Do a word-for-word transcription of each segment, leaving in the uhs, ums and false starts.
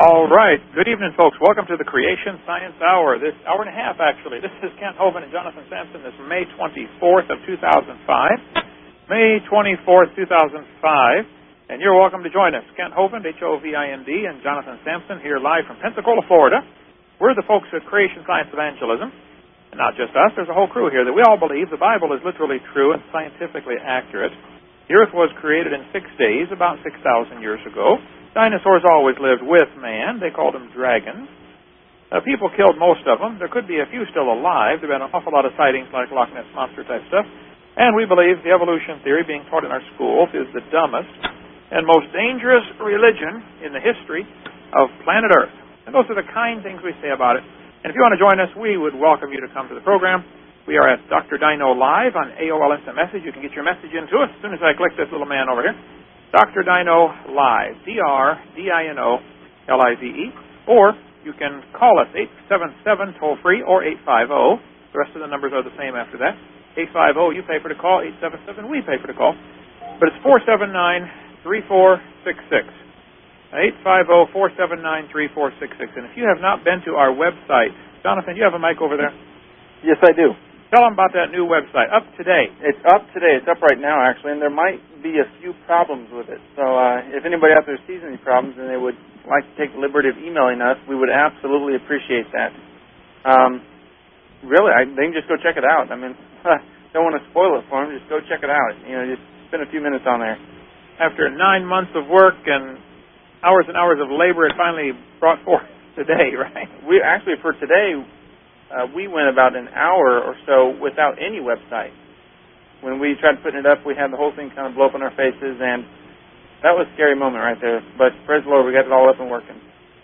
All right. Good evening, folks. Welcome to the Creation Science Hour. This hour and a half, actually. This is Kent Hovind and Jonathan Sampson. This is May twenty-fourth of two thousand five. May twenty-fourth, two thousand five. And you're welcome to join us. Kent Hovind, H O V I N D, and Jonathan Sampson here live from Pensacola, Florida. We're the folks at Creation Science Evangelism. And not just us. There's a whole crew here that we all believe the Bible is literally true and scientifically accurate. The earth was created in six days, about six thousand years ago. Dinosaurs always lived with man. They called them dragons. Uh, people killed most of them. There could be a few still alive. There have been an awful lot of sightings like Loch Ness Monster type stuff. And we believe the evolution theory being taught in our schools is the dumbest and most dangerous religion in the history of planet Earth. And those are the kind things we say about it. And if you want to join us, we would welcome you to come to the program. We are at Doctor Dino Live on A O L Instant Message. You can get your message into us as soon as I click this little man over here. Doctor Dino Live, D R D I N O L I V E, or you can call us, eight seven seven toll-free, or eight five zero. The rest of the numbers are the same after that. eight five zero, you pay for the call, eight seven seven, we pay for the call. But it's four seven nine, three four six six. eight five zero, four seven nine, three four six six. And if you have not been to our website, Jonathan, you have a mic over there? Yes, I do. Tell them about that new website, up today. It's up today. It's up right now, actually, and there might be a few problems with it. So uh, if anybody out there sees any problems and they would like to take the liberty of emailing us, we would absolutely appreciate that. Um, really, I, they can just go check it out. I mean, don't want to spoil it for them. Just go check it out. You know, just spend a few minutes on there. After nine months of work and hours and hours of labor, it finally brought forth today, right? We actually, for today, Uh, we went about an hour or so without any website. When we tried putting it up, we had the whole thing kind of blow up in our faces, and that was a scary moment right there. But praise the Lord, we got it all up and working.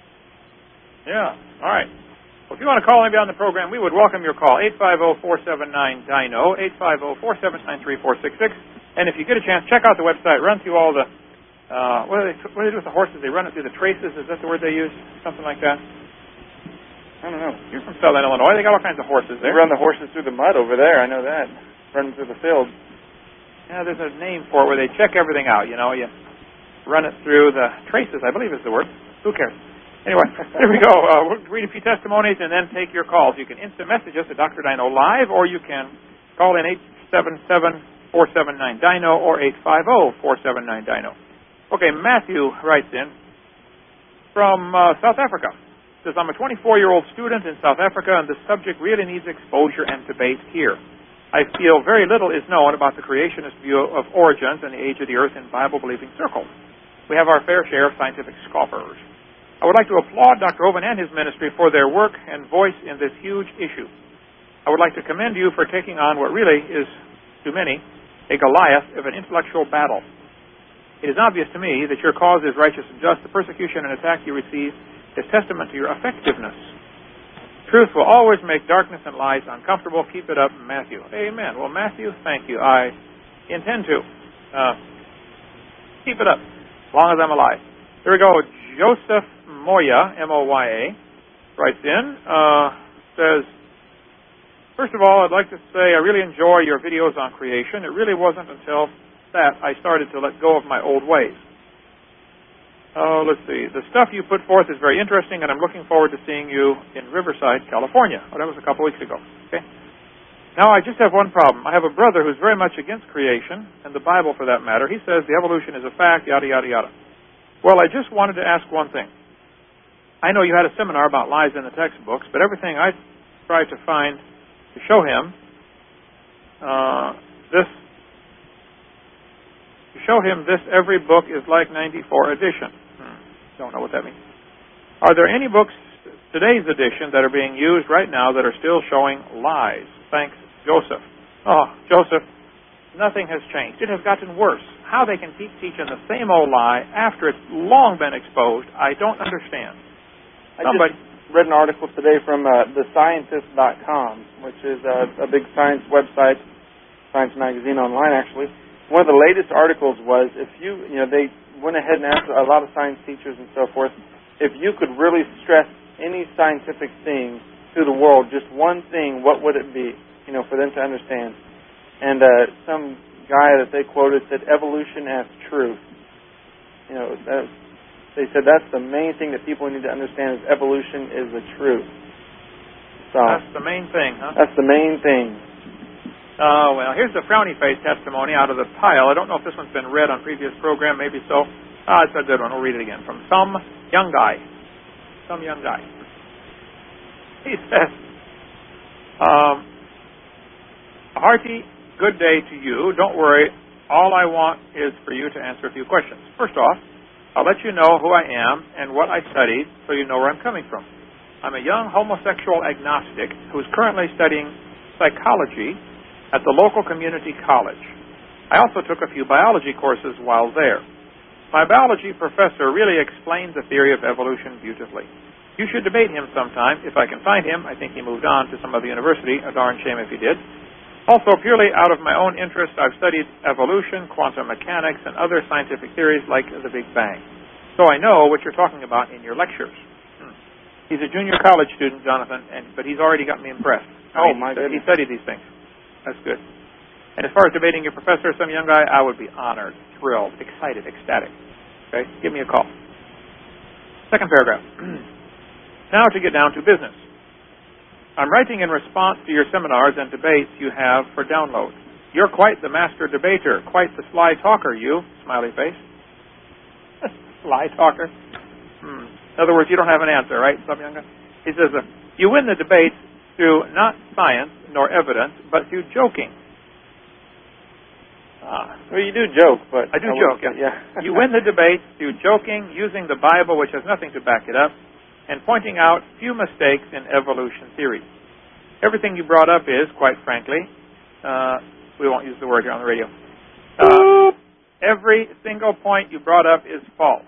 Yeah, all right. Well, if you want to call anybody on the program, we would welcome your call, eight five zero, four seven nine, D I N O, eight five zero, four seven nine, three four six six. And if you get a chance, check out the website, run through all the, uh, what, do they, what do they do with the horses? They run it through the traces, is that the word they use? Something like that? I don't know. You're from Southern Illinois. They got all kinds of horses there. They run the horses through the mud over there. I know that. Run through the field. Yeah, there's a name for it where they check everything out. You know, you run it through the traces, I believe is the word. Who cares? Anyway, there we go. Uh, we'll read a few testimonies and then take your calls. You can instant message us at Doctor Dino Live, or you can call in eight seven seven, four seven nine, D I N O or eight five zero, four seven nine, D I N O. Okay, Matthew writes in from uh, South Africa. Says, I'm a twenty-four-year-old student in South Africa, and the subject really needs exposure and debate here. I feel very little is known about the creationist view of origins and the age of the earth in Bible-believing circles. We have our fair share of scientific scoffers. I would like to applaud Doctor Hovind and his ministry for their work and voice in this huge issue. I would like to commend you for taking on what really is, to many, a Goliath of an intellectual battle. It is obvious to me that your cause is righteous and just. The persecution and attack you receive is testament to your effectiveness. Truth will always make darkness and lies uncomfortable. Keep it up, Matthew. Amen. Well, Matthew, thank you. I intend to. Uh, keep it up as long as I'm alive. Here we go. Joseph Moya, M O Y A, writes in, uh, says, first of all, I'd like to say I really enjoy your videos on creation. It really wasn't until that I started to let go of my old ways. Oh, let's see. The stuff you put forth is very interesting, and I'm looking forward to seeing you in Riverside, California. Oh, that was a couple weeks ago. Okay. Now, I just have one problem. I have a brother who's very much against creation, and the Bible for that matter. He says the evolution is a fact, yada, yada, yada. Well, I just wanted to ask one thing. I know you had a seminar about lies in the textbooks, but everything I tried to find to show him, uh, this To show him this every book is like ninety-four edition. Hmm. Don't know what that means. Are there any books, today's edition, that are being used right now that are still showing lies? Thanks, Joseph. Oh, Joseph, nothing has changed. It has gotten worse. How they can keep teaching the same old lie after it's long been exposed, I don't understand. I Somebody. just read an article today from uh, the scientist dot com, which is a, a big science website, science magazine online, actually. One of the latest articles was, if you, you know, they went ahead and asked a lot of science teachers and so forth, if you could really stress any scientific thing to the world, just one thing, what would it be, you know, for them to understand? And uh, some guy that they quoted said, evolution as truth. You know, that, they said that's the main thing that people need to understand is evolution is the truth. So that's the main thing, huh? That's the main thing. Oh, well, here's the frowny face testimony out of the pile. I don't know if this one's been read on previous program, maybe so. Ah, it's a good one. We'll read it again. From some young guy. Some young guy. He says, um, a hearty good day to you. Don't worry. All I want is for you to answer a few questions. First off, I'll let you know who I am and what I studied so you know where I'm coming from. I'm a young homosexual agnostic who's currently studying psychology at the local community college. I also took a few biology courses while there. My biology professor really explains the theory of evolution beautifully. You should debate him sometime. If I can find him, I think he moved on to some other university. A darn shame if he did. Also, purely out of my own interest, I've studied evolution, quantum mechanics, and other scientific theories like the Big Bang. So I know what you're talking about in your lectures. Hmm. He's a junior college student, Jonathan, and but he's already got me impressed. I oh, mean, my he goodness. studied these things. That's good. And as far as debating your professor, some young guy, I would be honored, thrilled, excited, ecstatic. Okay? Give me a call. Second paragraph. Now to get down to business. I'm writing in response to your seminars and debates you have for download. You're quite the master debater, quite the sly talker, you, smiley face. Sly talker. Hmm. In other words, you don't have an answer, right, some young guy? He says, uh, you win the debates through not science nor evidence, but through joking. Ah. Well, you do joke, but... I do I joke, yeah. yeah. You win the debates through joking, using the Bible, which has nothing to back it up, and pointing out few mistakes in evolution theory. Everything you brought up is, quite frankly, uh, we won't use the word here on the radio. Uh, every single point you brought up is false.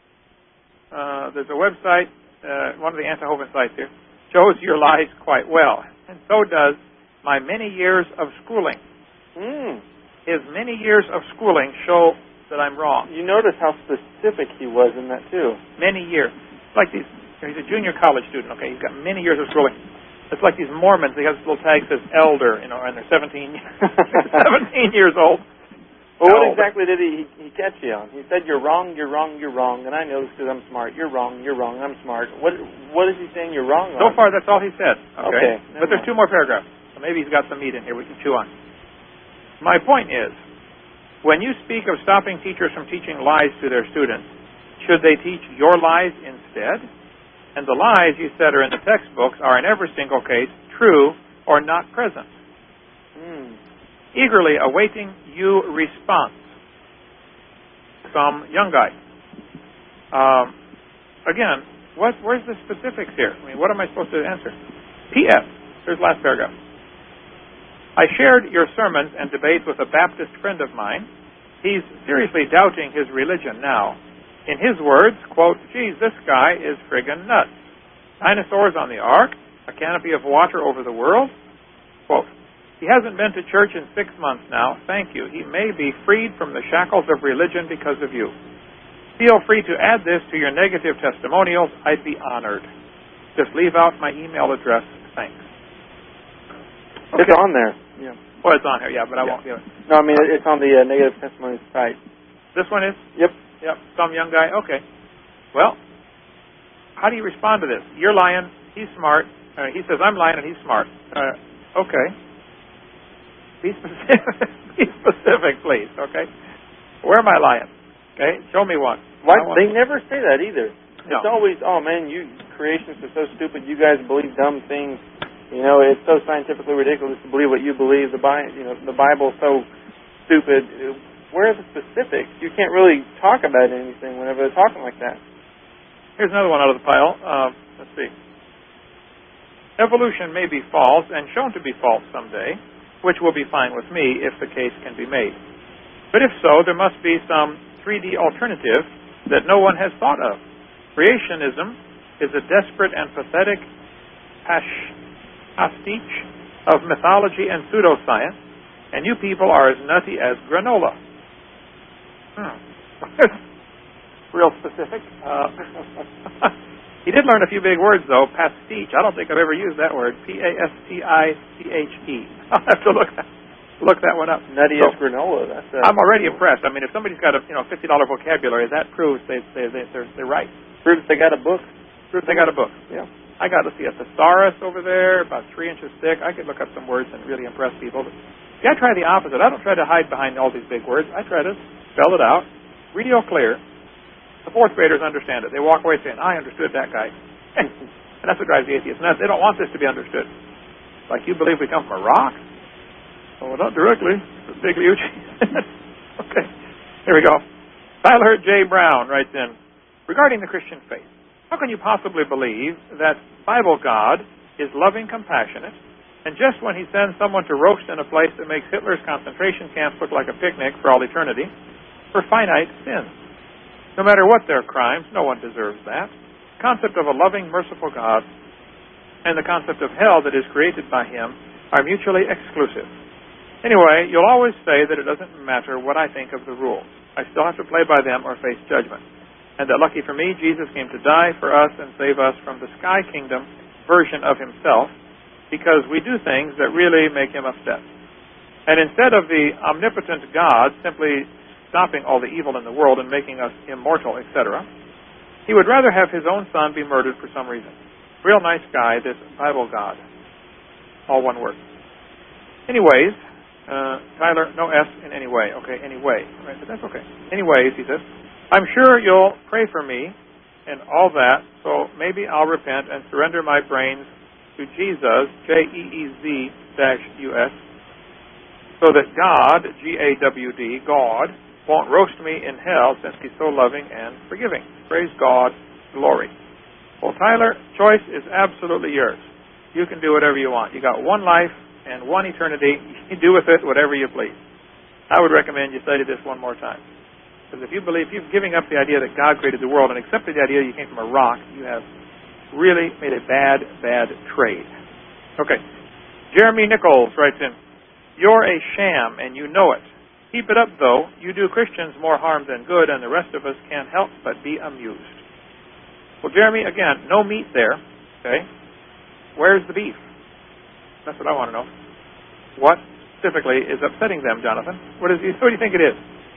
Uh, there's a website, uh, one of the Antihoven sites here, shows your lies quite well, and so does my many years of schooling. Mm. His many years of schooling show that I'm wrong. You notice how specific he was in that, too. Many years. Like these. He's a junior college student, okay? He's got many years of schooling. It's like these Mormons. They have this little tag that says elder, you know, and they're seventeen, seventeen years old. Well, what elder. exactly did he, he catch you on? He said, you're wrong, you're wrong, you're wrong, and I know this because I'm smart. You're wrong, you're wrong, I'm smart. What What is he saying you're wrong on? So far, that's all he said, okay? Okay. But there's two more paragraphs, so maybe he's got some meat in here we can chew on. My point is, when you speak of stopping teachers from teaching lies to their students, should they teach your lies instead? And the lies you said are in the textbooks are in every single case true or not present. Mm. Eagerly awaiting you response. Some young guy. Um, again, what, where's the specifics here? I mean, what am I supposed to answer? P S. Here's the last paragraph. I shared your sermons and debates with a Baptist friend of mine. He's seriously doubting his religion now. In his words, quote, geez, this guy is friggin' nuts. Dinosaurs on the ark, a canopy of water over the world. Quote, he hasn't been to church in six months now. Thank you. He may be freed from the shackles of religion because of you. Feel free to add this to your negative testimonials. I'd be honored. Just leave out my email address. Thanks. Okay. It's on there. Yeah. Well, it's on here, yeah, but I yeah. won't give it. No, I mean, it's on the uh, negative testimonies site. This one is? Yep. Yep, some young guy. Okay. Well, how do you respond to this? You're lying. He's smart. Uh, he says, I'm lying and he's smart. Uh, okay. Be specific. Be specific, please. Okay. Where am I lying? Okay. Show me one. Why? They never say that either. No. It's always, oh man, you creationists are so stupid. You guys believe dumb things. You know, it's so scientifically ridiculous to believe what you believe. The Bible, you know, the Bible's so stupid. Where are the specifics? You can't really talk about anything whenever they're talking like that. Here's another one out of the pile. Uh, let's see. Evolution may be false and shown to be false someday, which will be fine with me if the case can be made. But if so, there must be some three D alternative that no one has thought of. Creationism is a desperate and pathetic pastiche of mythology and pseudoscience, and you people are as nutty as granola. Hmm. Real specific. Uh, he did learn a few big words, though. Pastiche. I don't think I've ever used that word. P A S T I C H E. I'll have to look that. Look that one up. Nuttiest so, granola. That's a, I'm already impressed. I mean, if somebody's got a you know fifty dollar vocabulary, that proves they they they they're, they're right. Proves they got a book. Proves they got a book. Yeah. I got, let's see, a thesaurus over there, about three inches thick. I could look up some words and really impress people. But see, I try the opposite. I don't try to hide behind all these big words. I try to spell it out, real clear. The fourth graders understand it. They walk away saying, I understood that guy. And that's what drives the atheists nuts. They don't want this to be understood. Like, you believe we come from a rock? Oh, well, not directly. It's big, huge. Okay, here we go. Tyler J. Brown writes in, regarding the Christian faith, how can you possibly believe that Bible God is loving, compassionate, and just when he sends someone to roast in a place that makes Hitler's concentration camps look like a picnic for all eternity, for finite sins? No matter what their crimes, no one deserves that. The concept of a loving, merciful God and the concept of hell that is created by him are mutually exclusive. Anyway, you'll always say that it doesn't matter what I think of the rules. I still have to play by them or face judgment. And that lucky for me, Jesus came to die for us and save us from the sky kingdom version of himself, because we do things that really make him upset. And instead of the omnipotent God simply stopping all the evil in the world and making us immortal, et cetera, he would rather have his own son be murdered for some reason. Real nice guy, this Bible God. All one word. Anyways, uh, Tyler, no S in any way. Okay, anyway. Right, but that's okay. Anyways, he says, I'm sure you'll pray for me and all that, so maybe I'll repent and surrender my brains to Jesus, J E E Z U S, so that God, G A W D, God, won't roast me in hell since he's so loving and forgiving. Praise God, glory. Well, Tyler, choice is absolutely yours. You can do whatever you want. You got one life and one eternity. You do with it whatever you please. I would recommend you study this one more time. Because if you believe, if you're giving up the idea that God created the world and accepted the idea that you came from a rock, you have really made a bad, bad trade. Okay. Jeremy Nichols writes in, you're a sham and you know it. Keep it up, though. You do Christians more harm than good, and the rest of us can't help but be amused. Well, Jeremy, again, no meat there. Okay. Where's the beef? That's what I want to know. What specifically is upsetting them, Jonathan? What, is, what do you think it is?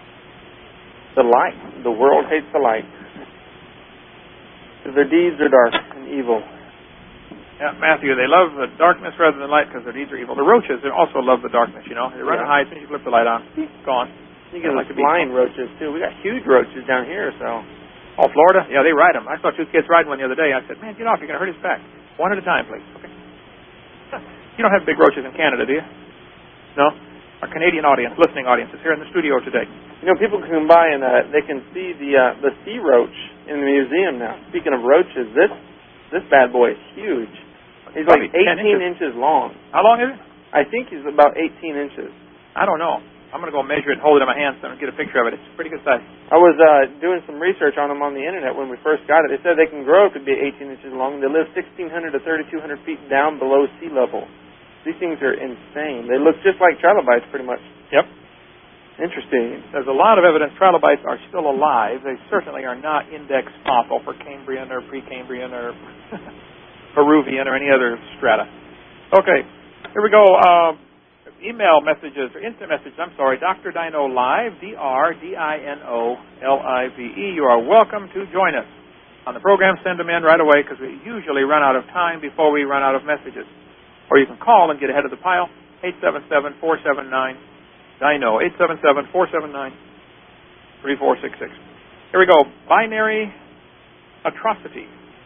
The light. The world hates the light. Because their deeds are dark and evil. Yeah, Matthew, they love the darkness rather than light because their deeds are evil. The roaches they also love the darkness, you know. They run yeah. and hide as soon as you flip the light on. Gone. You get like flying roaches, too. We got huge roaches down here, so. Oh, Florida? Yeah, they ride them. I saw two kids riding one the other day. I said, man, get off. You're going to hurt his back. One at a time, please. Okay. You don't have big roaches in Canada, do you? No? Our Canadian audience, listening audience, is here in the studio today. You know, people can come by and uh, they can see the uh, the sea roach in the museum now. Speaking of roaches, this this bad boy is huge. He's like eighteen inches. inches long. How long is it? I think he's about eighteen inches. I don't know. I'm going to go measure it and hold it in my hands and get a picture of it. It's a pretty good size. I was uh, doing some research on them on the internet when we first got it. They said they can grow to be eighteen inches long. They live sixteen hundred to thirty-two hundred feet down below sea level. These things are insane. They look just like trilobites, pretty much. Yep. Interesting. There's a lot of evidence trilobites are still alive. They certainly are not index fossil for Cambrian or Precambrian or Peruvian or any other strata. Okay, here we go. Uh, email messages, or instant messages, I'm sorry, Doctor Dino Live, D R D I N O L I V E. You are welcome to join us on the program. Send them in right away because we usually run out of time before we run out of messages. Or you can call and get ahead of the pile, eight seven seven, four seven nine, D I N O, eight seven seven, four seven nine, three four six six. Here we go. Binary atrocity.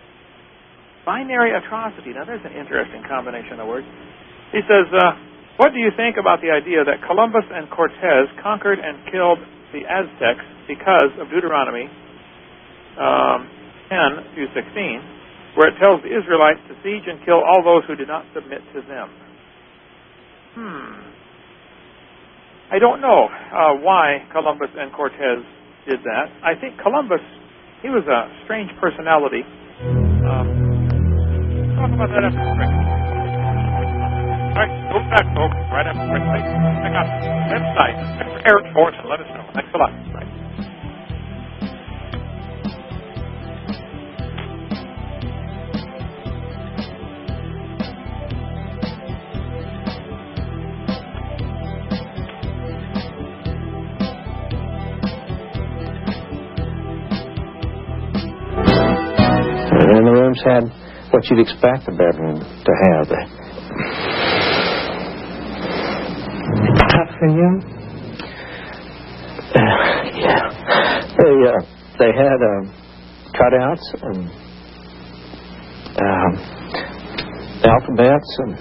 Binary atrocity. Now, there's an interesting combination of words. He says, uh, what do you think about the idea that Columbus and Cortez conquered and killed the Aztecs because of Deuteronomy um, ten through sixteen, where it tells the Israelites to siege and kill all those who did not submit to them? Hmm. I don't know uh, why Columbus and Cortez did that. I think Columbus, he was a strange personality. Um, talk about that after the break. All right, go back, folks, right after the break. Check out the website, Eric Force, and let us know. Thanks a lot. Right. And the rooms had what you'd expect a bedroom to have. Tough for you? Uh, yeah. They, uh, they had uh, cutouts and um, alphabets and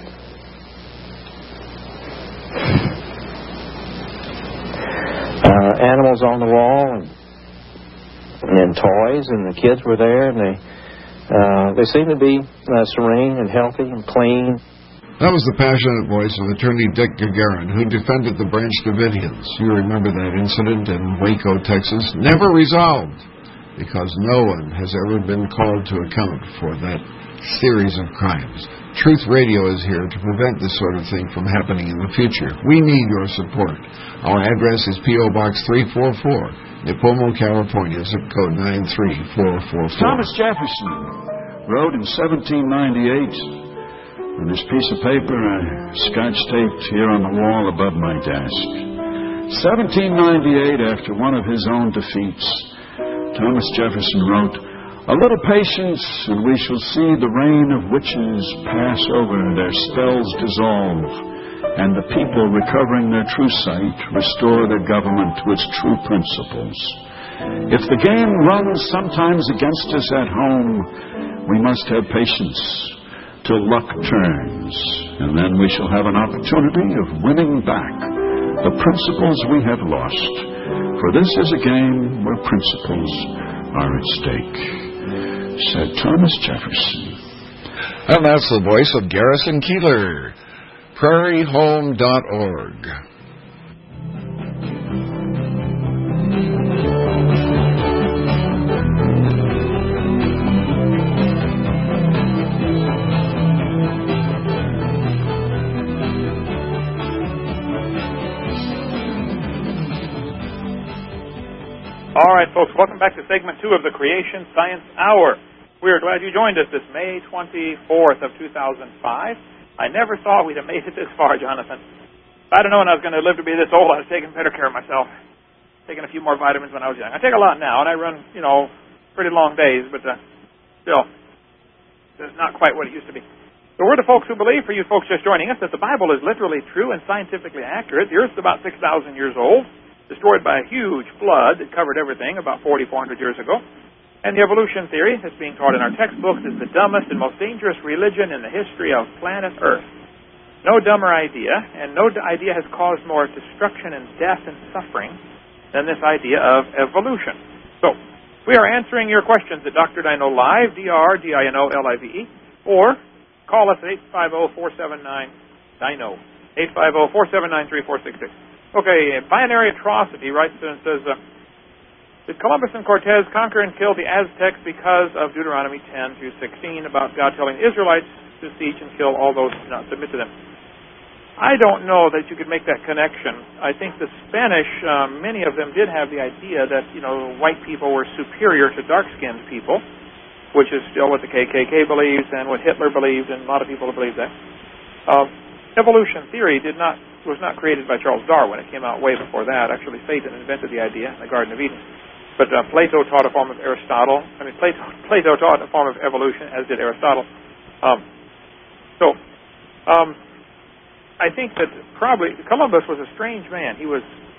uh, animals on the wall and, and toys, and the kids were there, and they uh, they seemed to be uh, serene and healthy and clean. That was the passionate voice of Attorney Dick Gagarin, who defended the Branch Davidians. You remember that incident in Waco, Texas? Never resolved, because no one has ever been called to account for that series of crimes. Truth Radio is here to prevent this sort of thing from happening in the future. We need your support. Our address is P O Box three forty-four, Nipomo, California, zip code nine three four four four. Thomas Jefferson wrote in seventeen ninety-eight, on this piece of paper I scotch-taped here on the wall above my desk. seventeen ninety-eight, after one of his own defeats, Thomas Jefferson wrote, "A little patience, and we shall see the reign of witches pass over, their spells dissolve, and the people, recovering their true sight, restore their government to its true principles. If the game runs sometimes against us at home, we must have patience till luck turns, and then we shall have an opportunity of winning back the principles we have lost. For this is a game where principles are at stake," said Thomas Jefferson. And that's the voice of Garrison Keillor, prairie home dot org. All right, folks, welcome back to segment two of the Creation Science Hour. We are glad you joined us this May twenty-fourth of two thousand five. I never thought we'd have made it this far, Jonathan. If I'd have known I was going to live to be this old, I'd have taken better care of myself. Taken a few more vitamins when I was young. I take a lot now, and I run, you know, pretty long days, but uh, still, it's not quite what it used to be. So we're the folks who believe, for you folks just joining us, that the Bible is literally true and scientifically accurate. The Earth's about six thousand years old, destroyed by a huge flood that covered everything about forty-four hundred years ago. And the evolution theory that's being taught in our textbooks is the dumbest and most dangerous religion in the history of planet Earth. No dumber idea, and no idea has caused more destruction and death and suffering than this idea of evolution. So, we are answering your questions at Doctor Dino Live, D R D I N O L I V E, or call us at eight five zero, four seven nine, D I N O, eight five zero, four seven nine, three four six six. Okay, Binary Atrocity writes and says, uh, did Columbus and Cortez conquer and kill the Aztecs because of Deuteronomy ten through sixteen about God telling the Israelites to siege and kill all those who do not submit to them? I don't know that you could make that connection. I think the Spanish, um, many of them did have the idea that, you know, white people were superior to dark-skinned people, which is still what the K K K believes and what Hitler believed, and a lot of people believe that. Uh, evolution theory did not was not created by Charles Darwin. It came out way before that. Actually, Satan invented the idea in the Garden of Eden. But uh, Plato taught a form of Aristotle. I mean, Plato, Plato taught a form of evolution, as did Aristotle. Um, so, um, I think that probably Columbus was a strange man. He was,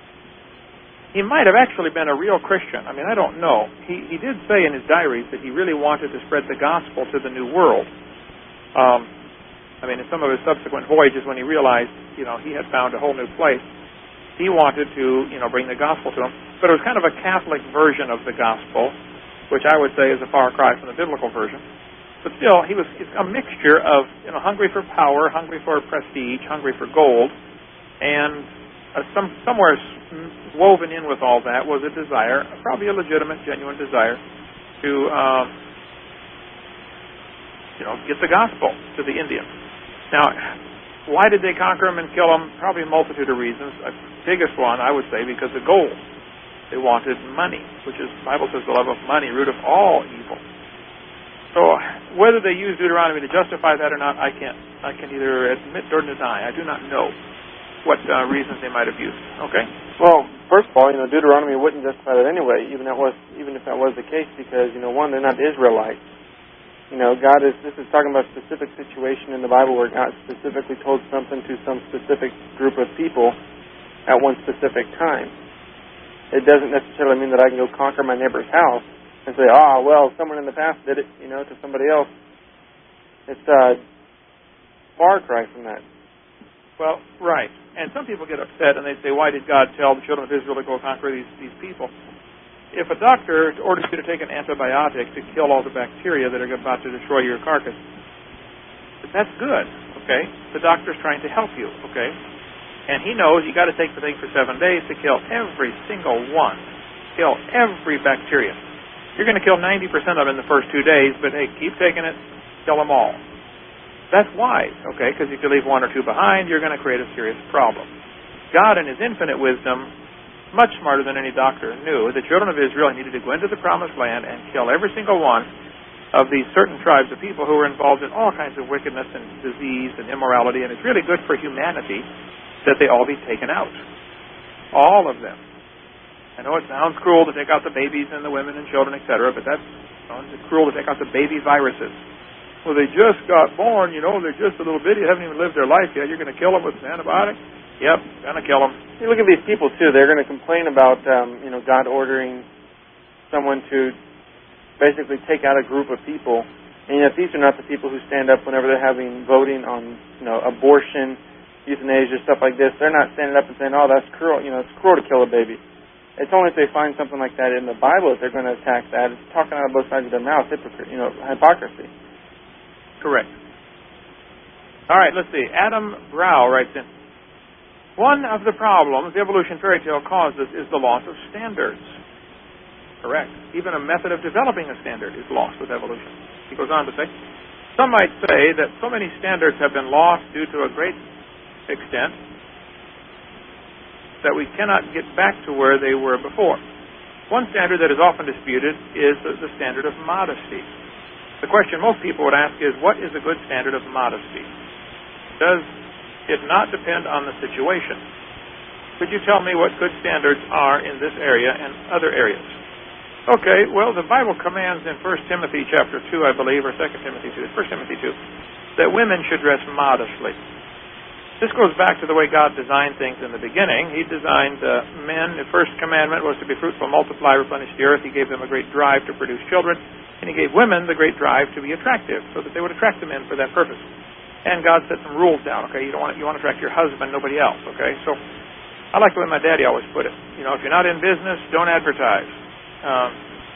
he might have actually been a real Christian. I mean, I don't know. He he did say in his diaries that he really wanted to spread the gospel to the New World. Um, I mean, in some of his subsequent voyages, when he realized, you know, he had found a whole new place, he wanted to, you know, bring the gospel to them. But it was kind of a Catholic version of the gospel, which I would say is a far cry from the biblical version. But still, he was a mixture of, you know, hungry for power, hungry for prestige, hungry for gold, and uh, some somewhere woven in with all that was a desire, probably a legitimate, genuine desire, to, um, you know, get the gospel to the Indians. Now, why did they conquer them and kill them? Probably a multitude of reasons. The biggest one, I would say, because of gold. They wanted money, which is, the Bible says, the love of money, root of all evil. So whether they used Deuteronomy to justify that or not, I can't I can either admit or deny. I do not know what uh, reasons they might have used. Okay? Well, first of all, you know, Deuteronomy wouldn't justify that anyway, even that was even if that was the case, because, you know, one, they're not Israelites. You know, God is, this is talking about a specific situation in the Bible where God specifically told something to some specific group of people at one specific time. It doesn't necessarily mean that I can go conquer my neighbor's house and say, ah, well, someone in the past did it, you know, to somebody else. It's a far cry from that. Well, right. And some people get upset and they say, why did God tell the children of Israel to go conquer these, these people? If a doctor orders you to take an antibiotic to kill all the bacteria that are about to destroy your carcass, that's good, okay? The doctor's trying to help you, okay? And he knows you got to take the thing for seven days to kill every single one. Kill every bacteria. You're going to kill ninety percent of them in the first two days, but hey, keep taking it, kill them all. That's wise, okay? Because if you leave one or two behind, you're going to create a serious problem. God, in His infinite wisdom, much smarter than any doctor, knew the children of Israel needed to go into the promised land and kill every single one of these certain tribes of people who were involved in all kinds of wickedness and disease and immorality, and it's really good for humanity that they all be taken out. All of them. I know it sounds cruel to take out the babies and the women and children, et cetera, but that's you know, it's cruel to take out the baby viruses. Well, they just got born, you know, they're just a little bitty, haven't even lived their life yet. You're going to kill them with an antibiotic? Yep, going to kill them. You look at these people, too. They're going to complain about, um, you know, God ordering someone to basically take out a group of people. And yet these are not the people who stand up whenever they're having voting on, you know, abortion, euthanasia, stuff like this. They're not standing up and saying, oh, that's cruel. You know, it's cruel to kill a baby. It's only if they find something like that in the Bible that they're going to attack that. It's talking out of both sides of their mouth, hypocr- you know, hypocrisy. Correct. All right, let's see. Adam Brow writes in, one of the problems the evolution fairy tale causes is the loss of standards. Correct. Even a method of developing a standard is lost with evolution. He goes on to say, some might say that so many standards have been lost due to a great extent that we cannot get back to where they were before. One standard that is often disputed is the standard of modesty. The question most people would ask is, what is a good standard of modesty? Does it not depend on the situation? Could you tell me what good standards are in this area and other areas? Okay, well, the Bible commands in First Timothy chapter two, I believe, or Second Timothy two, First Timothy two, that women should dress modestly. This goes back to the way God designed things in the beginning. He designed uh, men. The first commandment was to be fruitful, multiply, replenish the earth. He gave them a great drive to produce children. And He gave women the great drive to be attractive, so that they would attract the men for that purpose. And God set some rules down. Okay, you don't want you want to attract your husband, nobody else. Okay, so I like the way my daddy always put it. You know, if you're not in business, don't advertise. Um,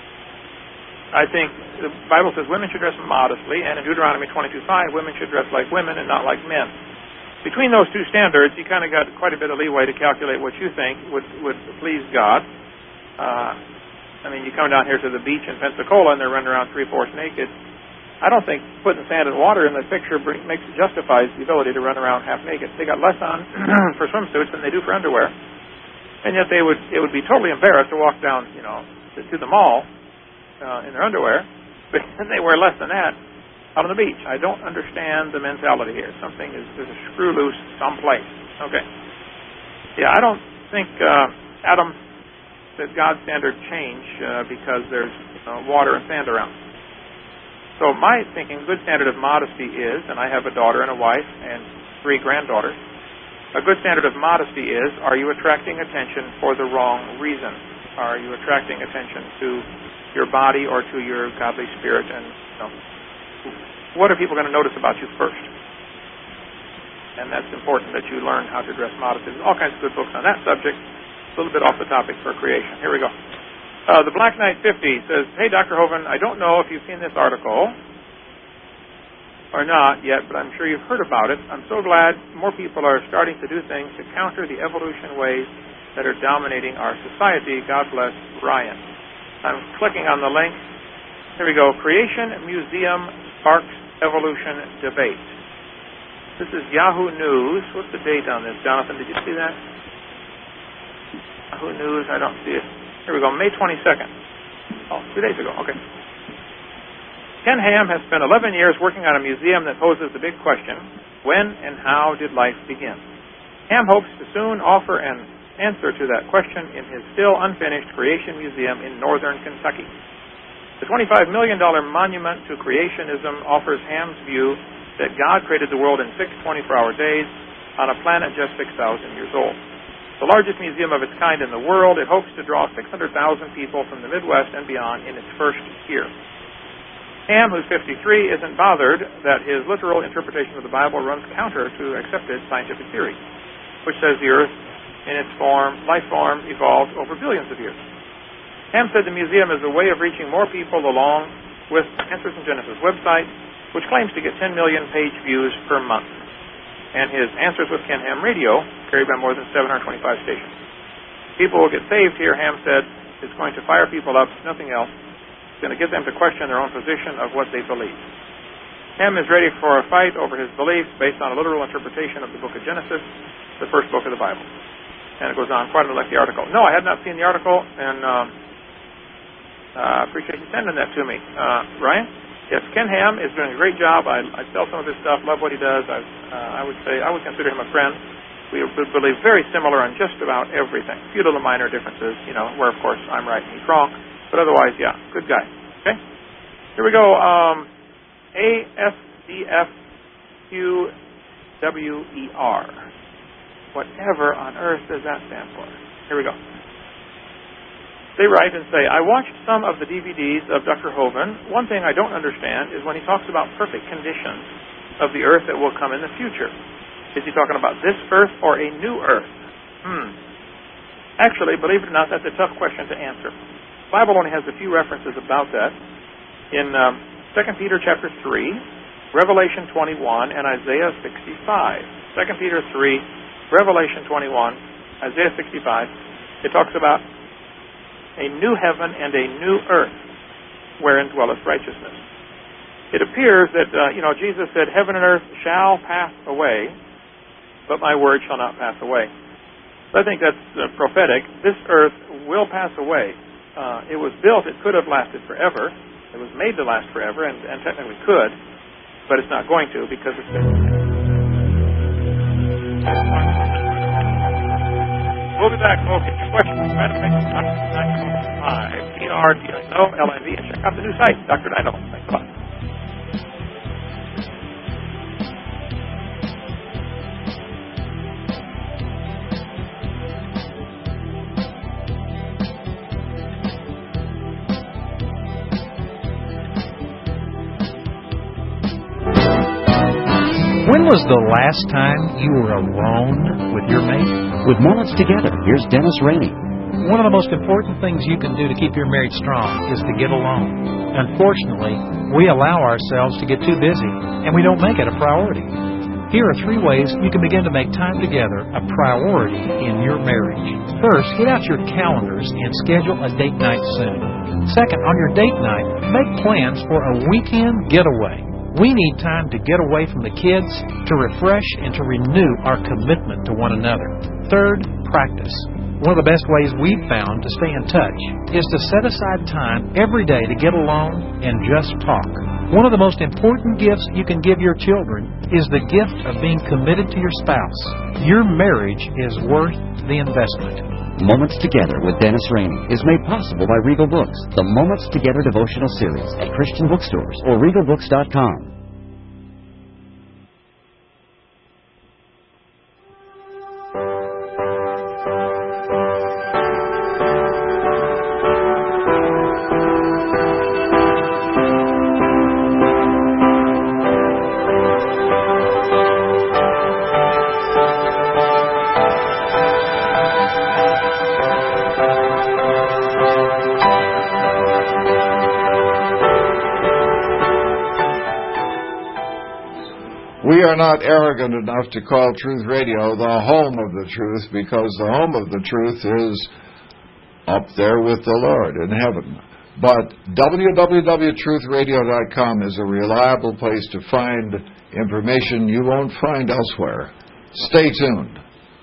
I think the Bible says women should dress modestly, and in Deuteronomy twenty-two five, women should dress like women and not like men. Between those two standards, you kind of got quite a bit of leeway to calculate what you think would would please God. Uh, I mean, you come down here to the beach in Pensacola, and they're running around three-fourths naked. I don't think putting sand and water in the picture bring, makes justifies the ability to run around half naked. They got less on for swimsuits than they do for underwear, and yet they would it would be totally embarrassed to walk down, you know, to, to the mall uh, in their underwear, but they wear less than that out on the beach. I don't understand the mentality here. Something is there's a screw loose someplace. Okay, yeah, I don't think uh, Adam that God's standard change uh, because there's uh, water and sand around. So my thinking, good standard of modesty is, and I have a daughter and a wife and three granddaughters, a good standard of modesty is, are you attracting attention for the wrong reason? Are you attracting attention to your body or to your godly spirit? And you know, what are people going to notice about you first? And that's important that you learn how to dress modestly. There's all kinds of good books on that subject. A little bit off the topic for creation. Here we go. Uh, the Black Knight fifty says, hey, Doctor Hovind, I don't know if you've seen this article or not yet, but I'm sure you've heard about it. I'm so glad more people are starting to do things to counter the evolution ways that are dominating our society. God bless Ryan. I'm clicking on the link. Here we go. Creation Museum sparks evolution debate. This is Yahoo News. What's the date on this, Jonathan? Did you see that? Yahoo News. I don't see it. Here we go, May twenty-second. Oh, two days ago. Okay. Ken Ham has spent eleven years working on a museum that poses the big question, when and how did life begin? Ham hopes to soon offer an answer to that question in his still unfinished Creation Museum in northern Kentucky. The twenty-five million dollars monument to creationism offers Ham's view that God created the world in six twenty-four hour days on a planet just six thousand years old. The largest museum of its kind in the world, it hopes to draw six hundred thousand people from the Midwest and beyond in its first year. Ham, who's fifty-three, isn't bothered that his literal interpretation of the Bible runs counter to accepted scientific theory, which says the Earth, in its form, life form, evolved over billions of years. Ham said the museum is a way of reaching more people along with Answers in Genesis website, which claims to get ten million page views per month. And his Answers with Ken Ham radio, carried by more than seven hundred twenty-five stations. People will get saved here, Ham said. It's going to fire people up, nothing else. It's going to get them to question their own position of what they believe. Ham is ready for a fight over his beliefs based on a literal interpretation of the book of Genesis, the first book of the Bible. And it goes on quite a bit like the article. No, I had not seen the article, and um, I uh, appreciate you sending that to me. Uh, Ryan? Yes, Ken Ham is doing a great job. I, I sell some of his stuff, love what he does. I, uh, I would say, I would consider him a friend. We believe very similar on just about everything. A few little minor differences, you know, where, of course, I'm right and he's wrong. But otherwise, yeah, good guy. Okay? Here we go. Um, A S D F Q W E R. Whatever on earth does that stand for? Here we go. They write and say, I watched some of the D V Ds of Doctor Hovind. One thing I don't understand is when he talks about perfect conditions of the earth that will come in the future. Is he talking about this earth or a new earth? Hmm. Actually, believe it or not, that's a tough question to answer. The Bible only has a few references about that. In um, Second Peter chapter three, Revelation twenty-one, and Isaiah sixty-five. Second Peter three, Revelation twenty-one, Isaiah sixty-five. It talks about a new heaven and a new earth wherein dwelleth righteousness. It appears that, uh, you know, Jesus said, heaven and earth shall pass away, but my word shall not pass away. So I think that's uh, prophetic. This earth will pass away. Uh, it was built, it could have lasted forever. It was made to last forever, and, and technically could, but it's not going to because it's been... We'll be back, folks. Get your questions. Try to make it five P R D I N O L I V and check out the new site, Doctor Dino. Thanks a lot. When was the last time you were alone with your mate? With Moments Together, here's Dennis Rainey. One of the most important things you can do to keep your marriage strong is to get alone. Unfortunately, we allow ourselves to get too busy, and we don't make it a priority. Here are three ways you can begin to make time together a priority in your marriage. First, get out your calendars and schedule a date night soon. Second, on your date night, make plans for a weekend getaway. We need time to get away from the kids, to refresh, and to renew our commitment to one another. Third, practice. One of the best ways we've found to stay in touch is to set aside time every day to get alone and just talk. One of the most important gifts you can give your children is the gift of being committed to your spouse. Your marriage is worth the investment. Moments Together with Dennis Rainey is made possible by Regal Books, the Moments Together devotional series at Christian bookstores or regal books dot com. We are not arrogant enough to call Truth Radio the home of the truth, because the home of the truth is up there with the Lord in heaven. But w w w dot truth radio dot com is a reliable place to find information you won't find elsewhere. Stay tuned.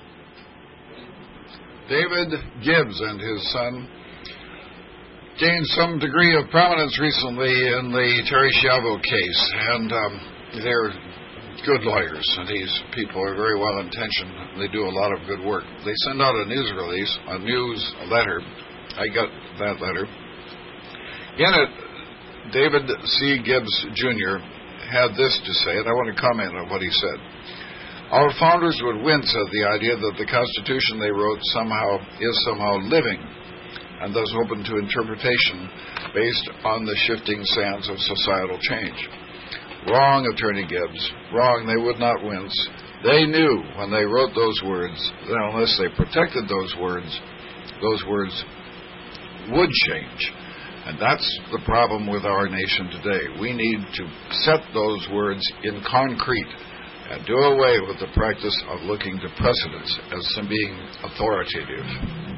David Gibbs and his son gained some degree of prominence recently in the Terry Schiavo case, and um, they're good lawyers, and these people are very well intentioned. They do a lot of good work. They send out a news release, a news letter. I got that letter. In it, David C. Gibbs, Junior had this to say, and I want to comment on what he said. Our founders would wince at the idea that the Constitution they wrote somehow is somehow living and thus open to interpretation based on the shifting sands of societal change. Wrong, Attorney Gibbs. Wrong. They would not wince. They knew when they wrote those words that unless they protected those words, those words would change. And that's the problem with our nation today. We need to set those words in concrete and do away with the practice of looking to precedents as some being authoritative.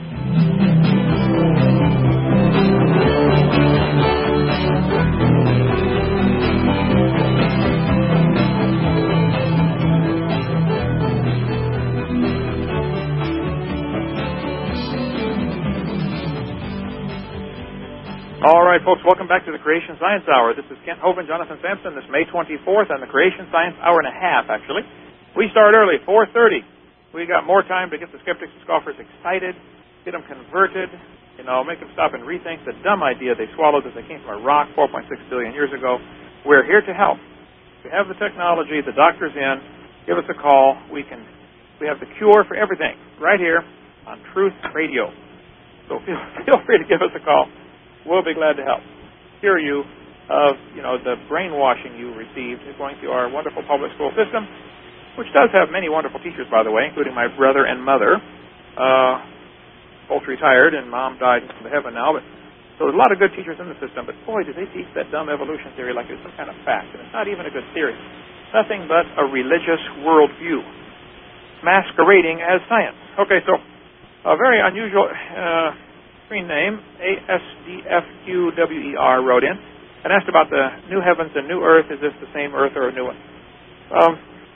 All right, folks, welcome back to the Creation Science Hour. This is Kent Hovind, Jonathan Sampson, this May twenty-fourth on the Creation Science Hour and a half, actually. We start early, four thirty. We got more time to get the skeptics and scoffers excited, get them converted, you know, make them stop and rethink the dumb idea they swallowed as they came from a rock four point six billion years ago. We're here to help. We have the technology, the doctor's in. Give us a call. We can. We have the cure for everything right here on Truth Radio. So feel, feel free to give us a call. We'll be glad to help. Cure you of, you know, the brainwashing you received going through our wonderful public school system, which does have many wonderful teachers, by the way, including my brother and mother. Uh, both retired, and Mom died in heaven now. But so there's a lot of good teachers in the system, but boy, do they teach that dumb evolution theory like it's some kind of fact, and it's not even a good theory. Nothing but a religious worldview masquerading as science. Okay, so a very unusual uh, screen name, A S D F Q W E R, wrote in and asked about the new heavens and new earth. Is this the same earth or a new one? Um,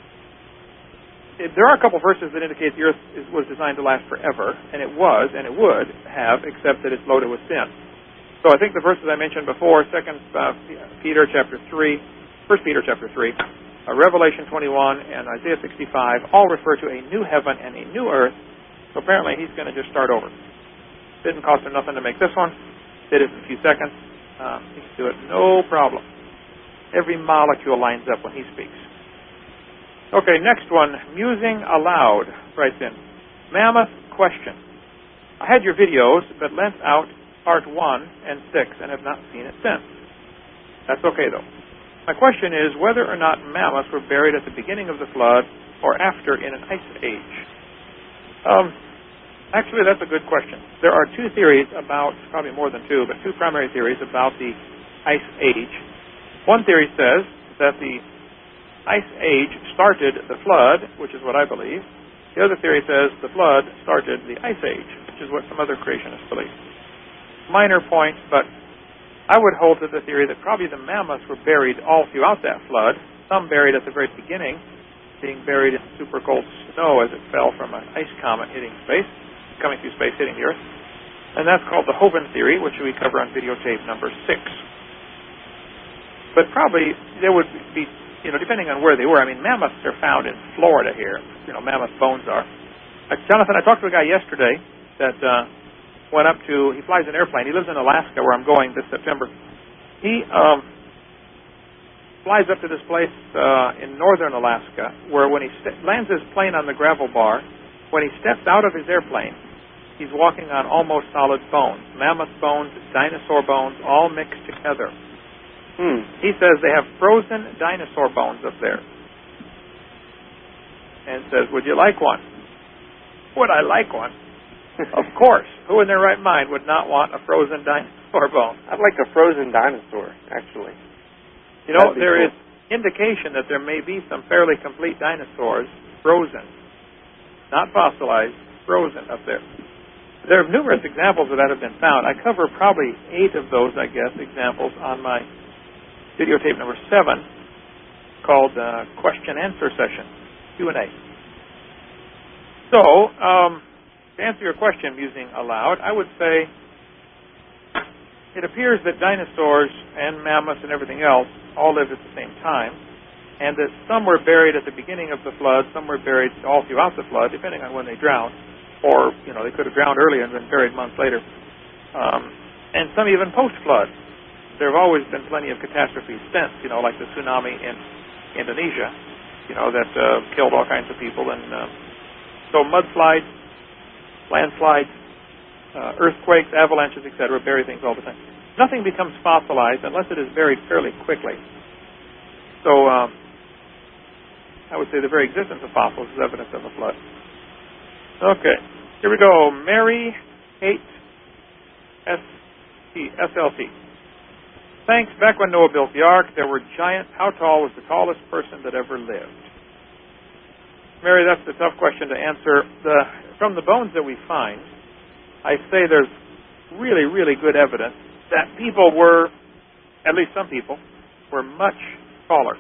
it, there are a couple verses that indicate the earth is, was designed to last forever, and it was, and it would have, except that it's loaded with sin. So I think the verses I mentioned before, Second uh, Peter chapter three, First Peter chapter three, uh, Revelation twenty-one, and Isaiah sixty-five all refer to a new heaven and a new earth. So apparently he's going to just start over. Didn't cost him nothing to make this one. Did it in a few seconds. Um, he can do it no problem. Every molecule lines up when he speaks. Okay, next one. Musing Aloud writes in. Mammoth question. I had your videos, but lent out part one and six and have not seen it since. That's okay, though. My question is whether or not mammoths were buried at the beginning of the flood or after in an ice age. Um... Actually, that's a good question. There are two theories about, probably more than two, but two primary theories about the Ice Age. One theory says that the Ice Age started the flood, which is what I believe. The other theory says the flood started the Ice Age, which is what some other creationists believe. Minor point, but I would hold to the theory that probably the mammoths were buried all throughout that flood, some buried at the very beginning, being buried in super cold snow as it fell from an ice comet hitting space. Coming through space, hitting the Earth. And that's called the Hovind theory, which we cover on videotape number six. But probably there would be, you know, depending on where they were. I mean, mammoths are found in Florida here. You know, mammoth bones are. Uh, Jonathan, I talked to a guy yesterday that uh, went up to, he flies an airplane. He lives in Alaska, where I'm going this September. He um, flies up to this place uh, in northern Alaska, where when he st- lands his plane on the gravel bar, when he steps out of his airplane, he's walking on almost solid bones. Mammoth bones, dinosaur bones, all mixed together. Hmm. He says they have frozen dinosaur bones up there. And says, would you like one? Would I like one? Of course. Who in their right mind would not want a frozen dinosaur bone? I'd like a frozen dinosaur, actually. You know, there cool. is indication that there may be some fairly complete dinosaurs frozen. Not fossilized, frozen up there. There are numerous examples of that have been found. I cover probably eight of those, I guess, examples on my videotape number seven called uh, Question-Answer Session, Q and A. So, um, to answer your question, Musing Aloud, I would say it appears that dinosaurs and mammoths and everything else all lived at the same time, and that some were buried at the beginning of the flood, some were buried all throughout the flood, depending on when they drowned, or, you know, they could have drowned earlier and been buried months later, um, and some even post-flood. there have always been plenty of catastrophes since, you know, like the tsunami in Indonesia, you know, that uh, killed all kinds of people. And uh, so mudslides, landslides, uh, earthquakes, avalanches, et cetera, bury things all the time. Nothing becomes fossilized unless it is buried fairly quickly. So um, I would say the very existence of fossils is evidence of a flood. Okay, here we go. Mary Kate S L T. Thanks. Back when Noah built the ark, there were giants. How tall was the tallest person that ever lived? Mary, that's a tough question to answer. The, from the bones that we find, I say there's really, really good evidence that people were, at least some people, were much taller.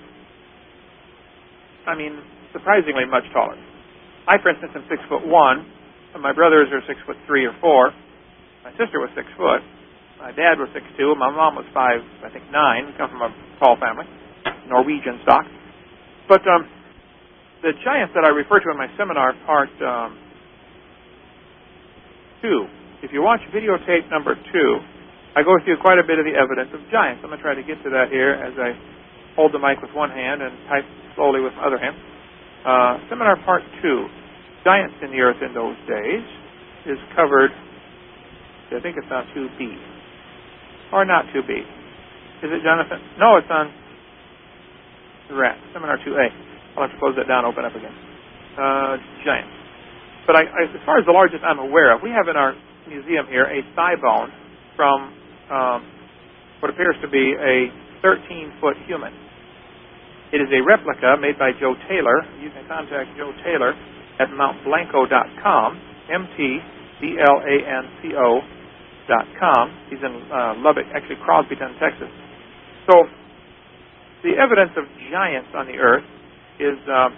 I mean, surprisingly much taller. I, for instance, am six foot one, and my brothers are six foot three or four. My sister was six foot. My dad was six two. My mom was five, I think nine. We come from a tall family, Norwegian stock. But um, the giants that I refer to in my seminar, part um, two. If you watch videotape number two, I go through quite a bit of the evidence of giants. I'm going to try to get to that here as I hold the mic with one hand and type slowly with my other hand. Uh, seminar part two, giants in the earth in those days, is covered, I think it's on two B. Or not two B. Is it, Jonathan? No, it's on the rat, seminar two A. I'll have to close that down, open up again. Uh, giants. But I, I, as far as the largest I'm aware of, we have in our museum here a thigh bone from um, what appears to be a thirteen-foot human. It is a replica made by Joe Taylor. You can contact Joe Taylor at mount blanco dot com, M T B L A N C O dot com. He's in uh, Lubbock, actually Crosbyton, Texas. So the evidence of giants on the earth is, um,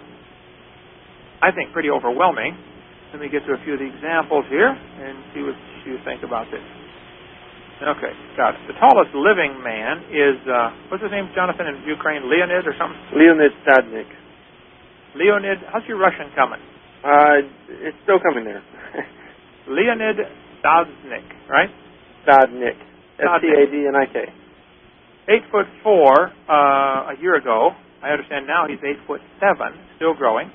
I think, pretty overwhelming. Let me get to a few of the examples here and see what you think about this. Okay, got it. The tallest living man is, uh, what's his name, Jonathan, in Ukraine? Leonid or something? Leonid Stadnik. Leonid, how's your Russian coming? Uh, it's still coming there. Leonid Stadnik, right? Stadnik. S T A D N I K. Eight foot four uh, a year ago. I understand now he's eight foot seven, still growing.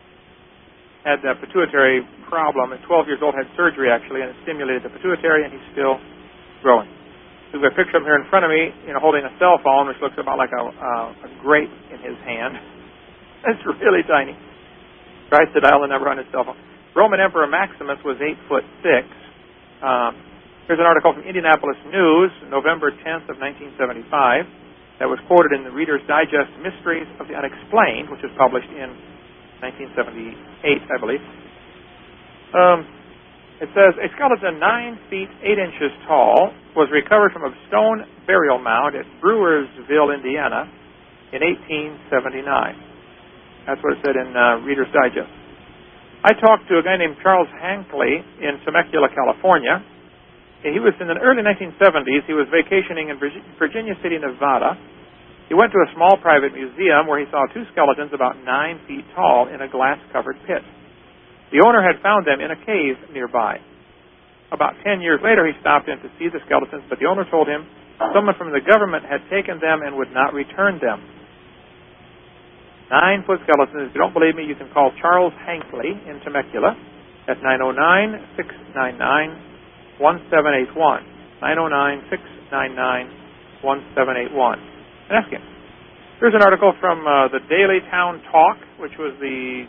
Had a pituitary problem. At twelve years old, had surgery actually, and it stimulated the pituitary, and he's still growing. We've got a picture of him here in front of me, you know, holding a cell phone, which looks about like a, uh, a grape in his hand. It's really tiny. Tries to dial the number on his cell phone. Roman Emperor Maximus was eight foot six. Um, here's an article from Indianapolis News, November tenth of nineteen seventy-five, that was quoted in the Reader's Digest Mysteries of the Unexplained, which was published in nineteen seventy-eight, I believe. Um, It says, a skeleton nine feet eight inches tall was recovered from a stone burial mound at Brewersville, Indiana, in eighteen seventy-nine. That's what it said in uh, Reader's Digest. I talked to a guy named Charles Hankley in Temecula, California. He was in the early nineteen seventies. He was vacationing in Virginia City, Nevada. He went to a small private museum where he saw two skeletons about nine feet tall in a glass-covered pit. The owner had found them in a cave nearby. About ten years later, he stopped in to see the skeletons, but the owner told him someone from the government had taken them and would not return them. Nine-foot skeletons. If you don't believe me, you can call Charles Hankley in Temecula at nine oh nine, six nine nine, one seven eight one. nine oh nine, six nine nine, one seven eight one. And ask him. Here's an article from uh, the Daily Town Talk, which was the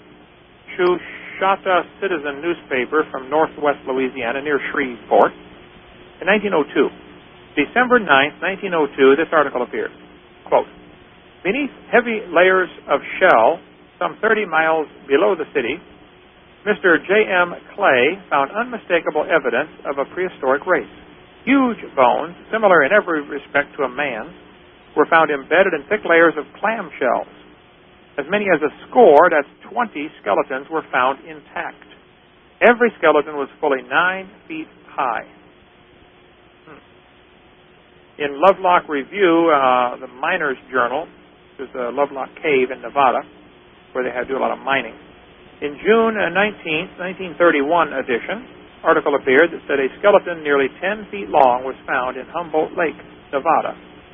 Shuswap Citizen newspaper from northwest Louisiana near Shreveport. In nineteen oh two, December ninth, nineteen oh two, this article appeared. Quote, beneath heavy layers of shell, some thirty miles below the city, Mister J M Clay found unmistakable evidence of a prehistoric race. Huge bones, similar in every respect to a man's, were found embedded in thick layers of clam shells. As many as a score, that's twenty skeletons, were found intact. Every skeleton was fully nine feet high. Hmm. In Lovelock Review, uh, the Miners Journal, which is the Lovelock Cave in Nevada, where they had to do a lot of mining. In June nineteenth, nineteen thirty-one edition, article appeared that said a skeleton nearly ten feet long was found in Humboldt Lake, Nevada.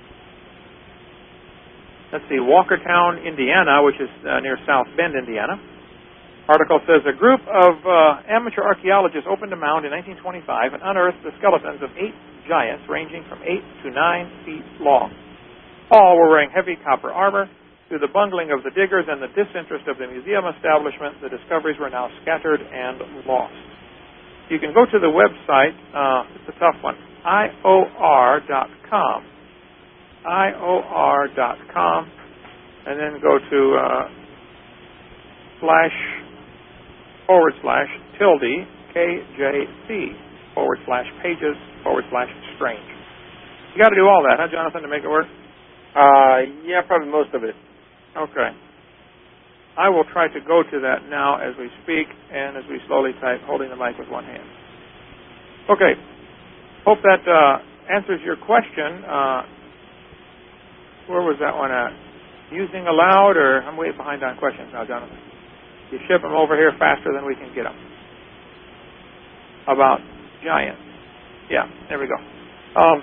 let's see, Walkertown, Indiana, which is uh, near South Bend, Indiana. Article says a group of uh, amateur archaeologists opened a mound in nineteen twenty-five and unearthed the skeletons of eight giants ranging from eight to nine feet long. All were wearing heavy copper armor. Through the bungling of the diggers and the disinterest of the museum establishment, the discoveries were now scattered and lost. You can go to the website, uh, it's a tough one, I O R dot com. I O R dot com, and then go to uh, slash forward slash tilde K J C forward slash pages forward slash strange. You got to do all that, huh, Jonathan, to make it work? Uh, yeah, probably most of it. Okay. I will try to go to that now as we speak and as we slowly type, holding the mic with one hand. Okay. Hope that uh, answers your question. Uh, where was that one at? Using aloud, or I'm way behind on questions now, Jonathan. You ship them over here faster than we can get them. About giants. Yeah, there we go. Um,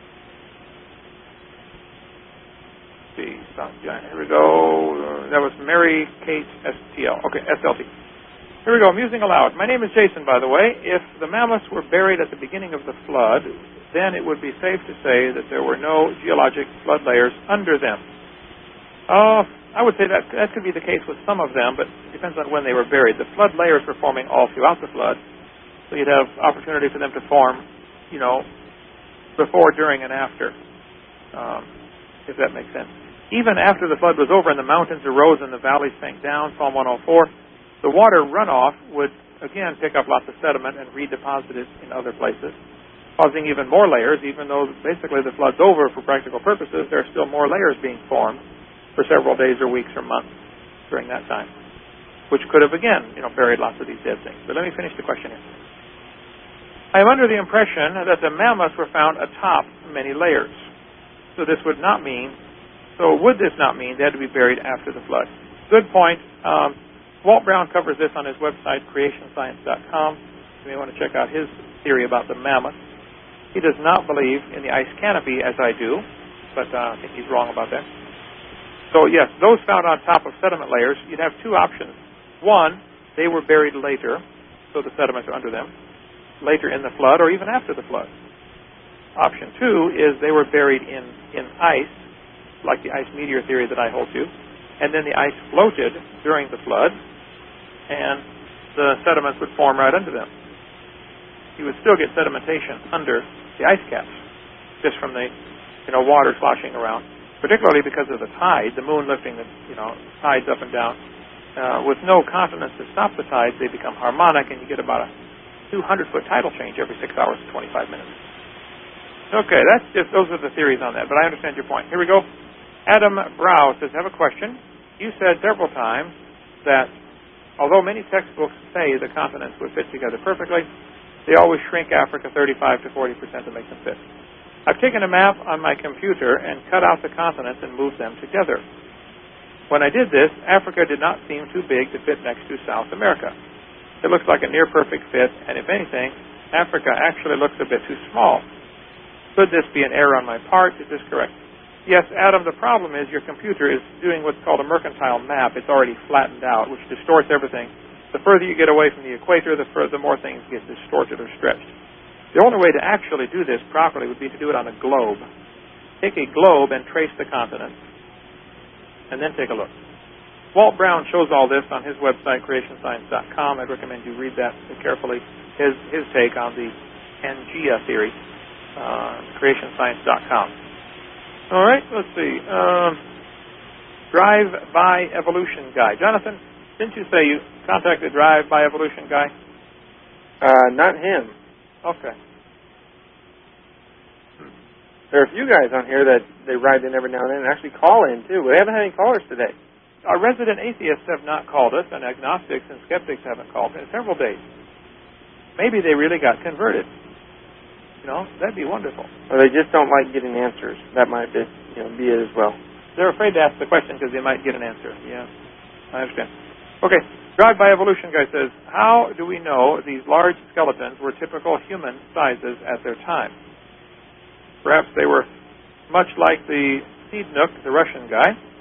see, some giant. Here we go. Uh, that was Mary Kate S T L. Okay, S L T. Here we go. Musing aloud. My name is Jason, by the way. If the mammoths were buried at the beginning of the flood, then it would be safe to say that there were no geologic flood layers under them. Uh, I would say that that could be the case with some of them, but it depends on when they were buried. The flood layers were forming all throughout the flood, so you'd have opportunity for them to form, you know, before, during, and after, um, if that makes sense. Even after the flood was over and the mountains arose and the valleys sank down, Psalm one oh four, the water runoff would, again, pick up lots of sediment and redeposit it in other places, causing even more layers. Even though basically the flood's over for practical purposes, there are still more layers being formed for several days or weeks or months during that time, which could have, again, you know, buried lots of these dead things. But let me finish the question here. I am under the impression that the mammoths were found atop many layers. So this would not mean, so would this not mean they had to be buried after the flood? Good point. Um, Walt Brown covers this on his website, creation science dot com. You may want to check out his theory about the mammoth. He does not believe in the ice canopy as I do, but uh, I think he's wrong about that. So, yes, those found on top of sediment layers, you'd have two options. One, they were buried later, so the sediments are under them, later in the flood or even after the flood. Option two is they were buried in, in ice, like the ice meteor theory that I hold to, and then the ice floated during the flood, and the sediments would form right under them. You would still get sedimentation under the ice caps, just from the, you know, water sloshing around, particularly because of the tide, the moon lifting the, you know, tides up and down. Uh, with no continents to stop the tides, they become harmonic, and you get about a two hundred foot tidal change every six hours and twenty-five minutes. Okay, that's just, those are the theories on that, but I understand your point. Here we go. Adam Brow says, I have a question. You said several times that although many textbooks say the continents would fit together perfectly, they always shrink Africa thirty-five to forty percent to make them fit. I've taken a map on my computer and cut out the continents and moved them together. When I did this, Africa did not seem too big to fit next to South America. It looks like a near-perfect fit, and if anything, Africa actually looks a bit too small. Could this be an error on my part? Is this correct? Yes, Adam, the problem is your computer is doing what's called a mercantile map. It's already flattened out, which distorts everything. The further you get away from the equator, the further, the more things get distorted or stretched. The only way to actually do this properly would be to do it on a globe. Take a globe and trace the continents, and then take a look. Walt Brown shows all this on his website, creation science dot com. I'd recommend you read that carefully, his, his take on the Pangea theory, uh, creation science dot com. All right, let's see. Um, Drive by Evolution Guy. Jonathan, didn't you say you contacted Drive by Evolution Guy? Uh, not him. Okay. There are a few guys on here that they write in every now and then and actually call in, too. We haven't had any callers today. Our resident atheists have not called us, and agnostics and skeptics haven't called in several days. Maybe they really got converted. You know, that'd be wonderful. Or they just don't like getting answers. That might be, you know, be it as well. They're afraid to ask the question because they might get an answer. Yeah, I understand. Okay, Drive by Evolution Guy says, how do we know these large skeletons were typical human sizes at their time? Perhaps they were much like the Seednook, the Russian guy,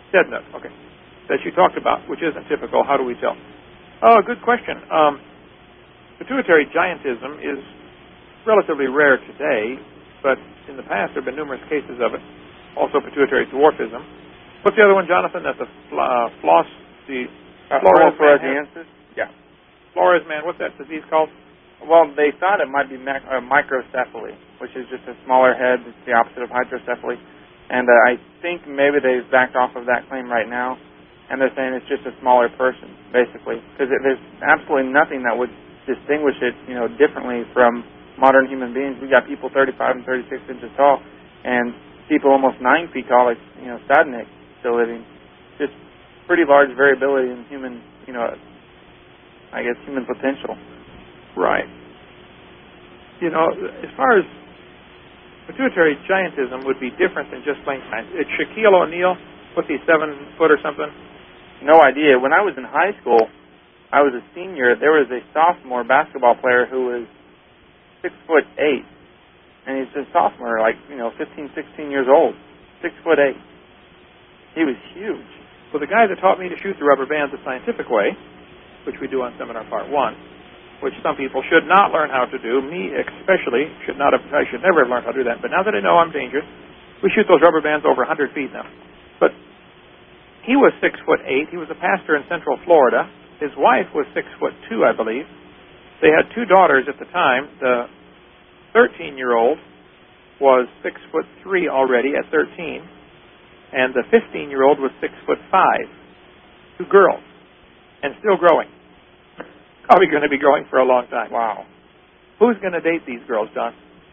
Stednook, okay, that you talked about, which isn't typical. How do we tell? Oh, good question. Um, pituitary giantism is relatively rare today, but in the past there have been numerous cases of it. Also pituitary dwarfism. What's the other one, Jonathan? That's a uh, floss, the uh, Flores man. Yeah. Flores man. What's that disease called? Well, they thought it might be mac- uh, microcephaly, which is just a smaller head. It's the opposite of hydrocephaly. And uh, I think maybe they've backed off of that claim right now, and they're saying it's just a smaller person, basically, because there's absolutely nothing that would distinguish it, you know, differently from modern human beings. We got people thirty-five and thirty-six inches tall, and people almost nine feet tall, like, you know, Stadnik still living. Just pretty large variability in human, you know, I guess human potential. Right. You know, as far as pituitary giantism would be different than just length time. It's Shaquille O'Neal, what's he, seven foot or something? No idea. When I was in high school, I was a senior. There was a sophomore basketball player who was six foot eight, and he's a sophomore, like, you know, fifteen, sixteen years old, six foot eight. He was huge. Well, the guy that taught me to shoot the rubber bands the scientific way, which we do on seminar part one, which some people should not learn how to do, me especially, should not have, I should never have learned how to do that. But now that I know I'm dangerous, we shoot those rubber bands over one hundred feet now. But he was six foot eight. He was a pastor in Central Florida. His wife was six foot two, I believe. They had two daughters at the time. The thirteen-year-old was six foot three already at thirteen, and the fifteen-year-old was six foot five. Two girls, and still growing. Probably going to be growing for a long time. Wow. Who's going to date these girls, John?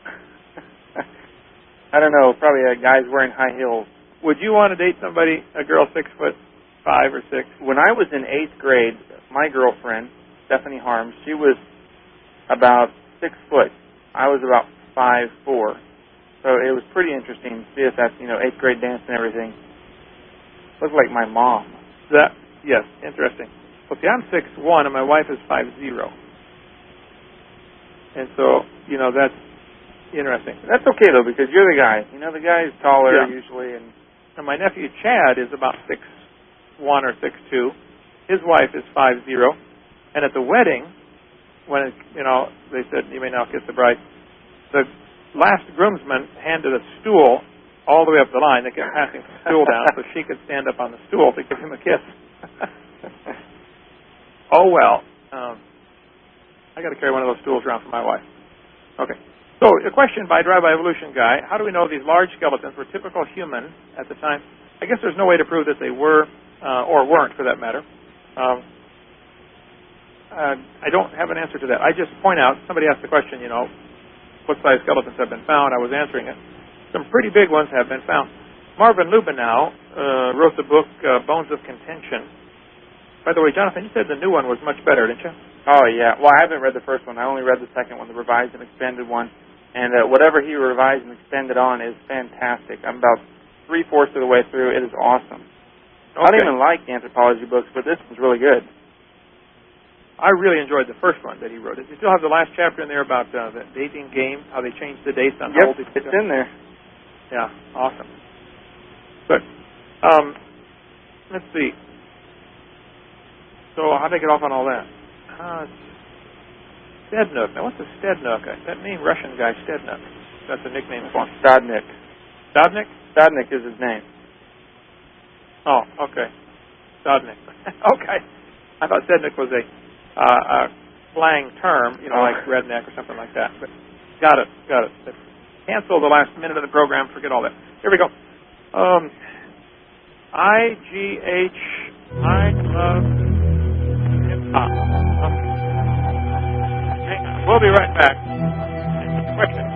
I don't know. Probably a guy's wearing high heels. Would you want to date somebody, a girl six foot five or six? When I was in eighth grade, my girlfriend, Stephanie Harms, she was about six foot. I was about five four. So it was pretty interesting to see us at, you know, eighth grade dance and everything. Looked like my mom. That, yes, interesting. Well, see, I'm six one, and my wife is five zero. And so, you know, that's interesting. That's okay, though, because you're the guy. You know, the guy is taller yeah. usually. And, and my nephew, Chad, is about six one or six two. His wife is five zero. And at the wedding, when, it, you know, they said, you may now kiss the bride, the last groomsman handed a stool all the way up the line. They kept passing the stool down so she could stand up on the stool to give him a kiss. Oh, well, um, I got to carry one of those stools around for my wife. Okay. So, a question by Drive-By Evolution Guy. How do we know these large skeletons were typical human at the time? I guess there's no way to prove that they were, uh, or weren't, for that matter. Um, uh, I don't have an answer to that. I just point out, somebody asked the question, you know, what size skeletons have been found? I was answering it. Some pretty big ones have been found. Marvin Lubenow uh, wrote the book uh, Bones of Contention. By the way, Jonathan, you said the new one was much better, didn't you? Oh, yeah. Well, I haven't read the first one. I only read the second one, the revised and expanded one. And uh, whatever he revised and expanded on is fantastic. I'm about three-fourths of the way through. It is awesome. Okay. I don't even like anthropology books, but this one's really good. I really enjoyed the first one that he wrote. Does he still have the last chapter in there about uh, the dating game, how they changed the dates on yep, how old they it's in there. Yeah, awesome. Good. Um, let's see. So how did I get off on all that? Uh, Stednook. Now, what's a Stednook? That name, Russian guy, Stednook. That's a nickname for him. Stadnik. Stadnik? Stadnik is his name. Oh, okay. Stadnik. Okay. I thought Stednook was a, uh, a slang term, you know, oh. like redneck or something like that. But got it, got it. But cancel the last minute of the program. Forget all that. Here we go. Um, I G H. I love. Ah, okay. We'll be right back. Question.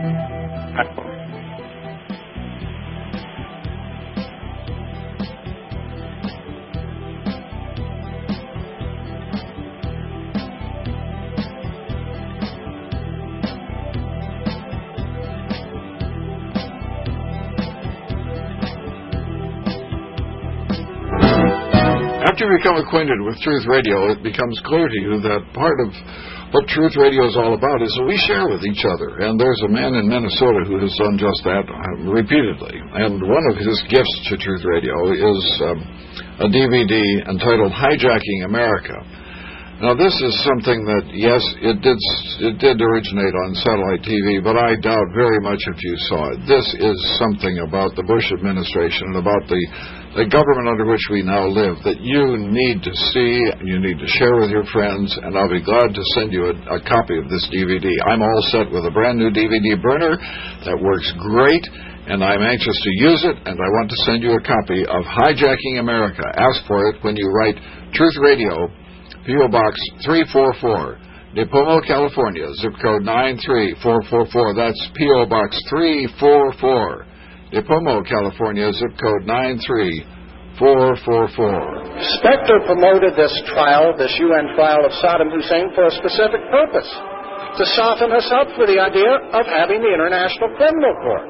after you become acquainted with Truth Radio, it becomes clear to you that part of what Truth Radio is all about is that we share with each other. And there's a man in Minnesota who has done just that uh, repeatedly. And one of his gifts to Truth Radio is um, a D V D entitled Hijacking America. Now, this is something that, yes, it did it did originate on satellite T V, but I doubt very much if you saw it. This is something about the Bush administration and about the, the government under which we now live that you need to see, you need to share with your friends, and I'll be glad to send you a, a copy of this D V D. I'm all set with a brand new D V D burner that works great, and I'm anxious to use it, and I want to send you a copy of Hijacking America. Ask for it when you write Truth Radio, P O. Box three forty-four, Nipomo, California, zip code nine three four four four. That's P O. Box three forty-four, Nipomo, California, zip code nine three four four four. Spectre promoted this trial, this U N trial of Saddam Hussein, for a specific purpose, to soften us up for the idea of having the International Criminal Court.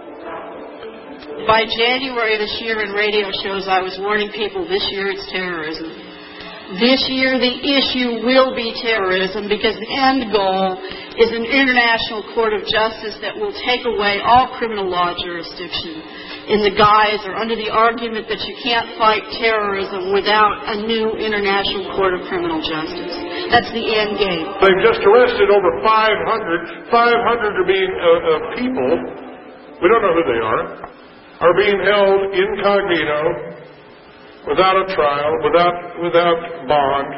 By January this year in radio shows, I was warning people this year it's terrorism. This year the issue will be terrorism because the end goal is an international court of justice that will take away all criminal law jurisdiction in the guise or under the argument that you can't fight terrorism without a new international court of criminal justice. That's the end game. They've just arrested over five hundred. five hundred are being, uh, uh, people, we don't know who they are, are being held incognito, without a trial, without without bond.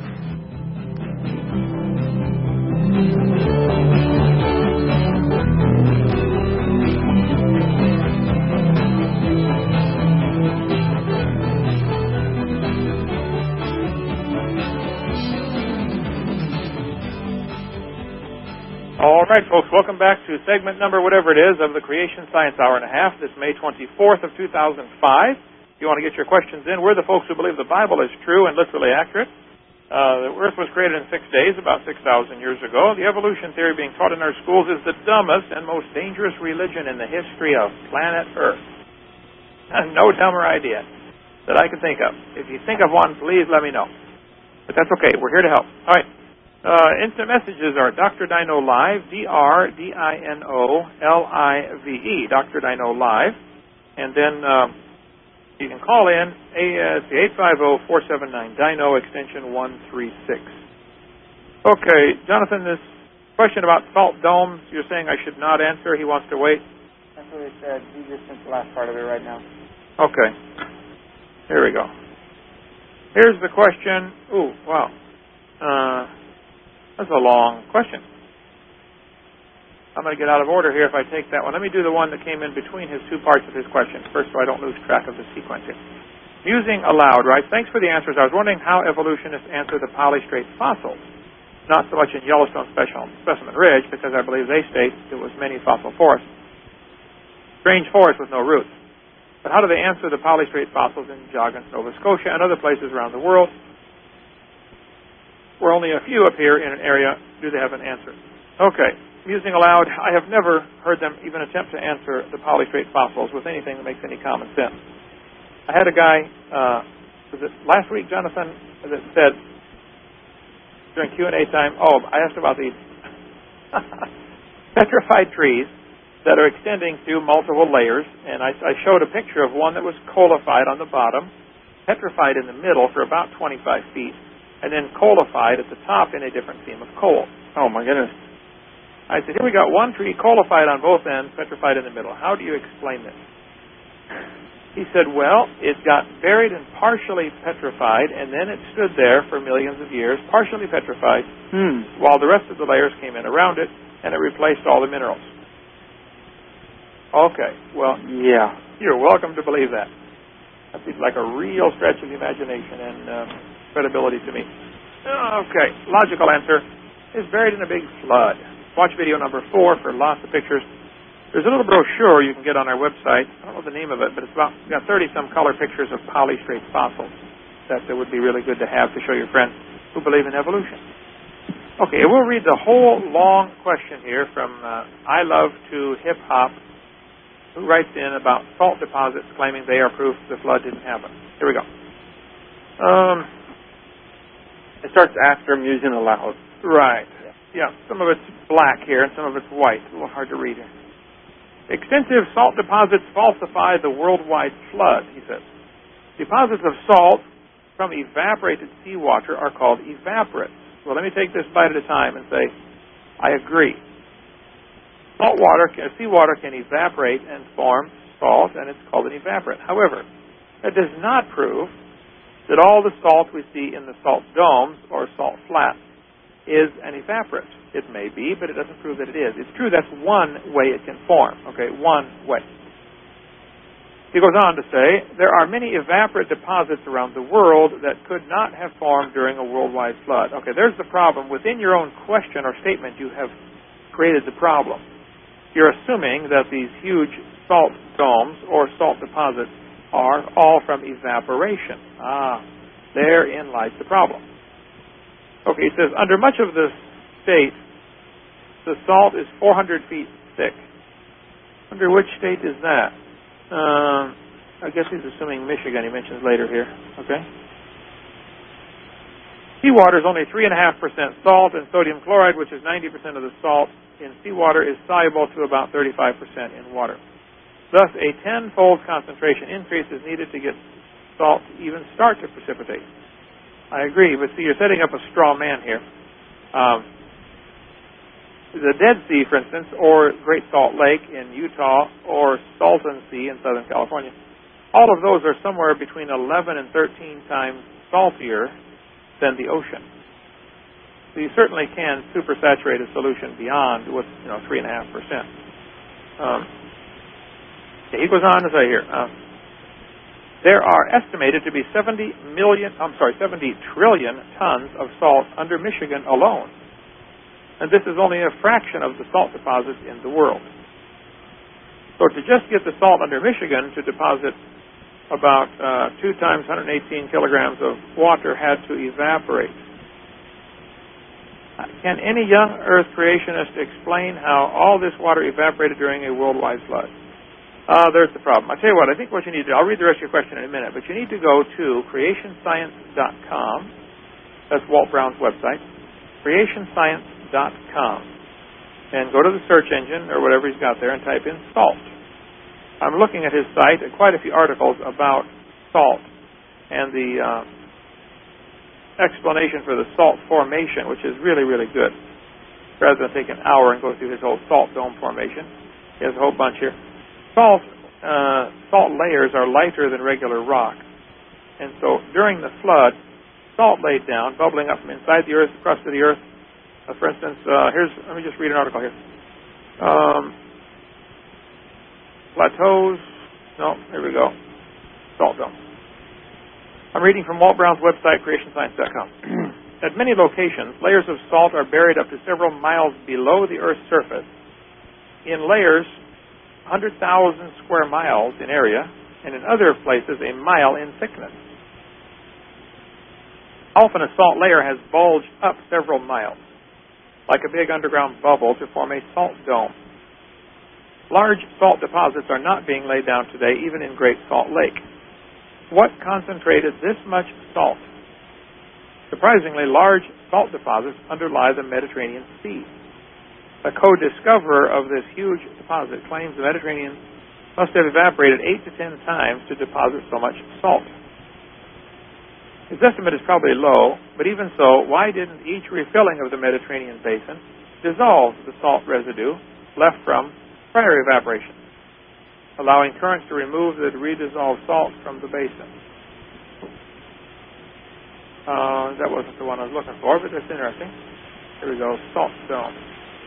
All right, folks, welcome back to segment number whatever it is of the Creation Science Hour and a Half, this May twenty-fourth of two thousand five. If you want to get your questions in, we're the folks who believe the Bible is true and literally accurate. Uh, the Earth was created in six days, about six thousand years ago. The evolution theory being taught in our schools is the dumbest and most dangerous religion in the history of planet Earth. No dumber idea that I can think of. If you think of one, please let me know. But that's okay. We're here to help. All right. Uh, instant messages are Doctor Dino Live, D R D I N O L I V E, Doctor Dino Live. And then... Uh, You can call in, eight five zero, four seven nine, Dino, extension one three six. Okay, Jonathan, this question about salt domes, you're saying I should not answer. He wants to wait. That's what he said. He just sent the last part of it right now. Okay. Here we go. Here's the question. Ooh, wow. Uh, that's a long question. I'm going to get out of order here if I take that one. Let me do the one that came in between his two parts of his question first so I don't lose track of the sequencing. Musing Aloud writes, thanks for the answers. I was wondering how evolutionists answer the polystrate fossils. Not so much in Yellowstone Special Specimen Ridge, because I believe they state it was many fossil forests. Strange forests with no roots. But how do they answer the polystrate fossils in Joggins, Nova Scotia, and other places around the world where only a few appear in an area? Do they have an answer? Okay. Musing Aloud, I have never heard them even attempt to answer the polystrate fossils with anything that makes any common sense. I had a guy, uh, was it last week, Jonathan, that said during Q and A time, oh, I asked about these petrified trees that are extending through multiple layers, and I, I showed a picture of one that was coalified on the bottom, petrified in the middle for about twenty-five feet, and then coalified at the top in a different seam of coal. Oh, my goodness. I said, here we got one tree coalified on both ends, petrified in the middle. How do you explain this? He said, well, it got buried and partially petrified, and then it stood there for millions of years, partially petrified, hmm. while the rest of the layers came in around it, and it replaced all the minerals. Okay, well, yeah, you're welcome to believe that. That seems like a real stretch of the imagination and um, credibility to me. Okay, logical answer is buried in a big flood. Watch video number four for lots of pictures. There's a little brochure you can get on our website. I don't know the name of it, but it's about got thirty-some color pictures of polystrate fossils that would be really good to have to show your friends who believe in evolution. Okay, we'll read the whole long question here from uh, I Love to Hip Hop, who writes in about salt deposits claiming they are proof the flood didn't happen. Here we go. Um, it starts after musing aloud. Right. Yeah. yeah, some of it's black here and some of it's white. It's a little hard to read here. Extensive salt deposits falsify the worldwide flood, he says. Deposits of salt from evaporated seawater are called evaporates. Well, let me take this bite at a time and say, I agree. Salt water, seawater can evaporate and form salt, and it's called an evaporate. However, that does not prove that all the salt we see in the salt domes or salt flats is an evaporate. It may be, but it doesn't prove that it is. It's true that's one way it can form. Okay, one way. He goes on to say, there are many evaporate deposits around the world that could not have formed during a worldwide flood. Okay, there's the problem. Within your own question or statement, you have created the problem. You're assuming that these huge salt domes or salt deposits are all from evaporation. Ah, therein lies the problem. Okay, he says, under much of the state, the salt is four hundred feet thick. Under which state is that? Um, I guess he's assuming Michigan, he mentions later here. Okay. Seawater is only three point five percent salt, and sodium chloride, which is ninety percent of the salt in seawater, is soluble to about thirty-five percent in water. Thus, a tenfold concentration increase is needed to get salt to even start to precipitate. I agree, but see, you're setting up a straw man here. Um, the Dead Sea, for instance, or Great Salt Lake in Utah, or Salton Sea in Southern California, all of those are somewhere between eleven and thirteen times saltier than the ocean. So you certainly can supersaturate a solution beyond with, you know, three and a half percent. Um, he goes on to say here, uh, there are estimated to be seventy million, I'm sorry, seventy trillion tons of salt under Michigan alone. And this is only a fraction of the salt deposits in the world. So to just get the salt under Michigan to deposit about uh, two times one hundred eighteen kilograms of water had to evaporate. Can any young Earth creationist explain how all this water evaporated during a worldwide flood? Uh, there's the problem. I'll tell you what, I think what you need to do, I'll read the rest of your question in a minute, but you need to go to creation science dot com. That's Walt Brown's website. creation science dot com. And go to the search engine or whatever he's got there and type in salt. I'm looking at his site and quite a few articles about salt and the uh, explanation for the salt formation, which is really, really good. Rather than take an hour and go through his whole salt dome formation, he has a whole bunch here. Salt, uh, salt layers are lighter than regular rock. And so during the flood, salt laid down, bubbling up from inside the earth, crust of the earth. Uh, for instance, uh, here's, let me just read an article here. Um, plateaus, no, here we go. Salt dome. I'm reading from Walt Brown's website, creation science dot com. At many locations, layers of salt are buried up to several miles below the Earth's surface in layers one hundred thousand square miles in area, and in other places a mile in thickness. Often a salt layer has bulged up several miles, like a big underground bubble, to form a salt dome. Large salt deposits are not being laid down today, even in Great Salt Lake. What concentrated this much salt? Surprisingly, large salt deposits underlie the Mediterranean Sea. A co-discoverer of this huge deposit claims the Mediterranean must have evaporated eight to ten times to deposit so much salt. His estimate is probably low, but even so, why didn't each refilling of the Mediterranean basin dissolve the salt residue left from prior evaporation, allowing currents to remove the redissolved salt from the basin? Uh, that wasn't the one I was looking for, but that's interesting. Here we go, salt dome.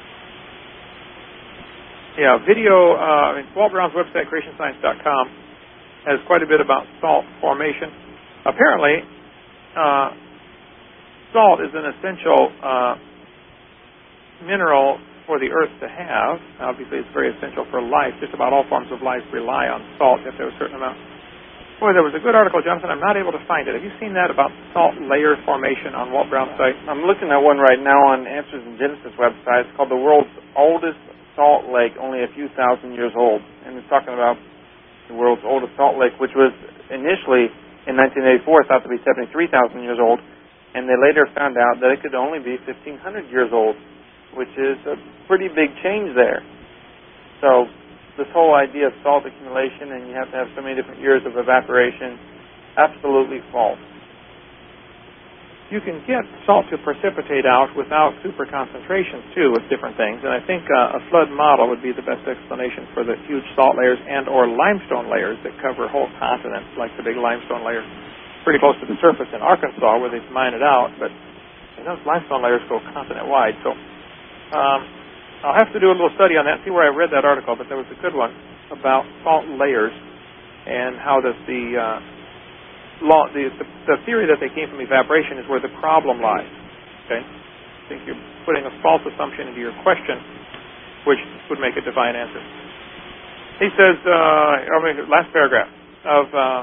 Yeah, video, uh, I mean, Walt Brown's website, creation science dot com, has quite a bit about salt formation. Apparently, uh, salt is an essential uh, mineral for the earth to have. Obviously, it's very essential for life. Just about all forms of life rely on salt if there's a certain amount. Boy, there was a good article, Jonathan. I'm not able to find it. Have you seen that about salt layer formation on Walt Brown's site? I'm looking at one right now on Answers in Genesis website. It's called The World's Oldest Salt Lake, only a few thousand years old. And it's talking about the world's oldest salt lake, which was initially in nineteen eighty-four thought to be seventy-three thousand years old, and they later found out that it could only be fifteen hundred years old, which is a pretty big change there. So this whole idea of salt accumulation and you have to have so many different years of evaporation, absolutely false. You can get salt to precipitate out without super concentrations, too, with different things. And I think uh, a flood model would be the best explanation for the huge salt layers and or limestone layers that cover whole continents, like the big limestone layers pretty close to the surface in Arkansas where they mine it out. But you know, those limestone layers go continent-wide. So um, I'll have to do a little study on that, see where I read that article, but there was a good one about salt layers and how does the... Uh, Law, the, the, the theory that they came from evaporation is where the problem lies. Okay, I think you're putting a false assumption into your question, which would make a divine answer. He says, uh, I mean, last paragraph of uh,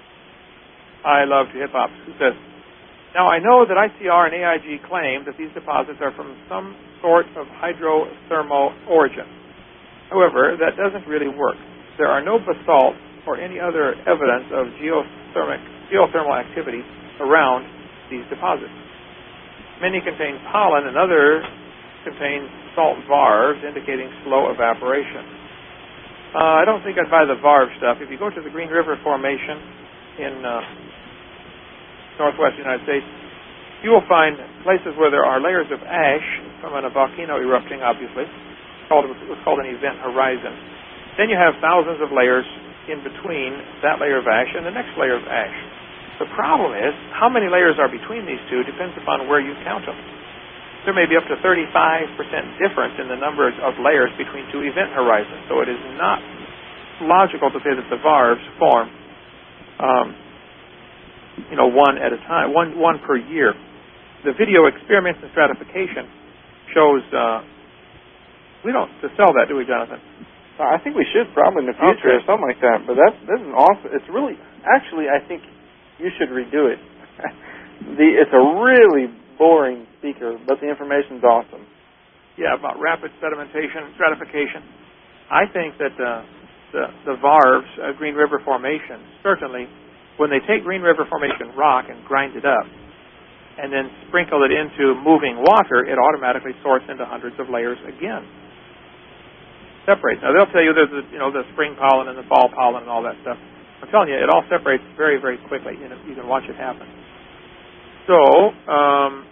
I Love Hip Hop, who says, now I know that I C R and A I G claim that these deposits are from some sort of hydrothermal origin. However, that doesn't really work. There are no basalt or any other evidence of geothermic geothermal activity around these deposits. Many contain pollen and others contain salt varves indicating slow evaporation. Uh, I don't think I'd buy the varve stuff. If you go to the Green River Formation in uh, northwest United States, you will find places where there are layers of ash from a volcano erupting, obviously. It's called, it was called an event horizon. Then you have thousands of layers in between that layer of ash and the next layer of ash. The problem is, how many layers are between these two depends upon where you count them. There may be up to thirty-five percent difference in the numbers of layers between two event horizons, so it is not logical to say that the varves form, um, you know, one at a time, one one per year. The video Experiments in Stratification shows, uh, we don't to sell that, do we, Jonathan? I think we should probably in the future okay. or something like that, but that's, this is awesome. It's really, actually, I think you should redo it. the, it's a really boring speaker, but the information's awesome. Yeah, about rapid sedimentation, stratification. I think that uh, the, the varves, uh, Green River Formation, certainly, when they take Green River Formation rock and grind it up, and then sprinkle it into moving water, it automatically sorts into hundreds of layers again. Separates. Now, they'll tell you there's the, you know, the spring pollen and the fall pollen and all that stuff. I'm telling you, it all separates very, very quickly. You know, you can watch it happen. So, um,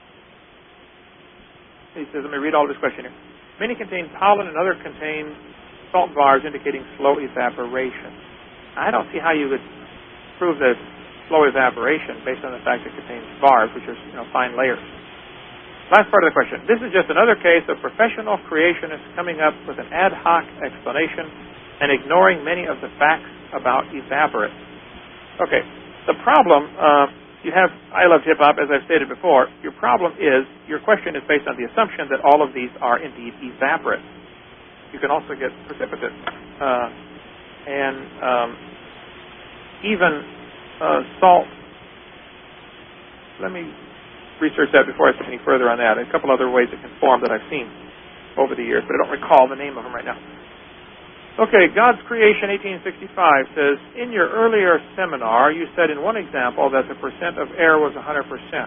he says, let me read all this question here. Many contain pollen and other contain salt bars indicating slow evaporation. I don't see how you would prove that slow evaporation based on the fact that it contains bars, which are, you know, fine layers. Last part of the question. This is just another case of professional creationists coming up with an ad hoc explanation and ignoring many of the facts about evaporates. Okay, the problem, uh, you have I Love Hip Hop, as I've stated before. Your problem is, your question is based on the assumption that all of these are indeed evaporates. You can also get precipitate. Uh, and um, even uh, salt, let me research that before I say any further on that. A couple other ways it can form that I've seen over the years, but I don't recall the name of them right now. Okay, God's Creation eighteen sixty-five says, in your earlier seminar, you said in one example that the percent of air was one hundred percent.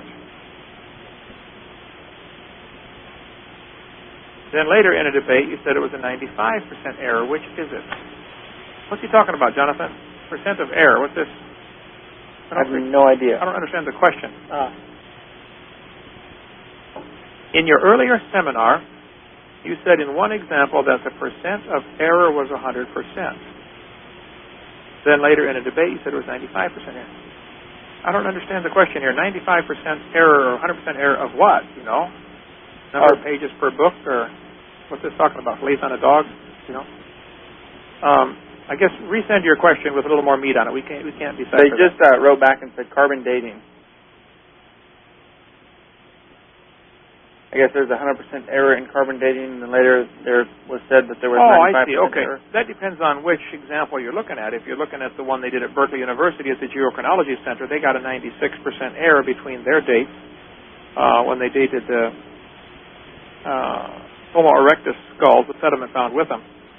Then later in a debate, you said it was a ninety-five percent error. Which is it? What's he talking about, Jonathan? Percent of air. What's this? I, I have no idea. I don't understand the question. Uh, in your earlier seminar, you said in one example that the percent of error was one hundred percent. Then later in a debate, you said it was ninety-five percent error. I don't understand the question here. ninety-five percent error or one hundred percent error of what, you know? Number of pages per book, or what's this talking about? Leaf on a dog, you know? Um, I guess resend your question with a little more meat on it. We can't, we can't decide. They just uh, wrote back and said carbon dating. I guess there's a one hundred percent error in carbon dating, and then later there was said that there was oh, ninety-five percent I see. Okay. error. That depends on which example you're looking at. If you're looking at the one they did at Berkeley University at the Geochronology Center, they got a ninety-six percent error between their dates uh, when they dated the uh, Homo erectus skulls, the sediment found with them.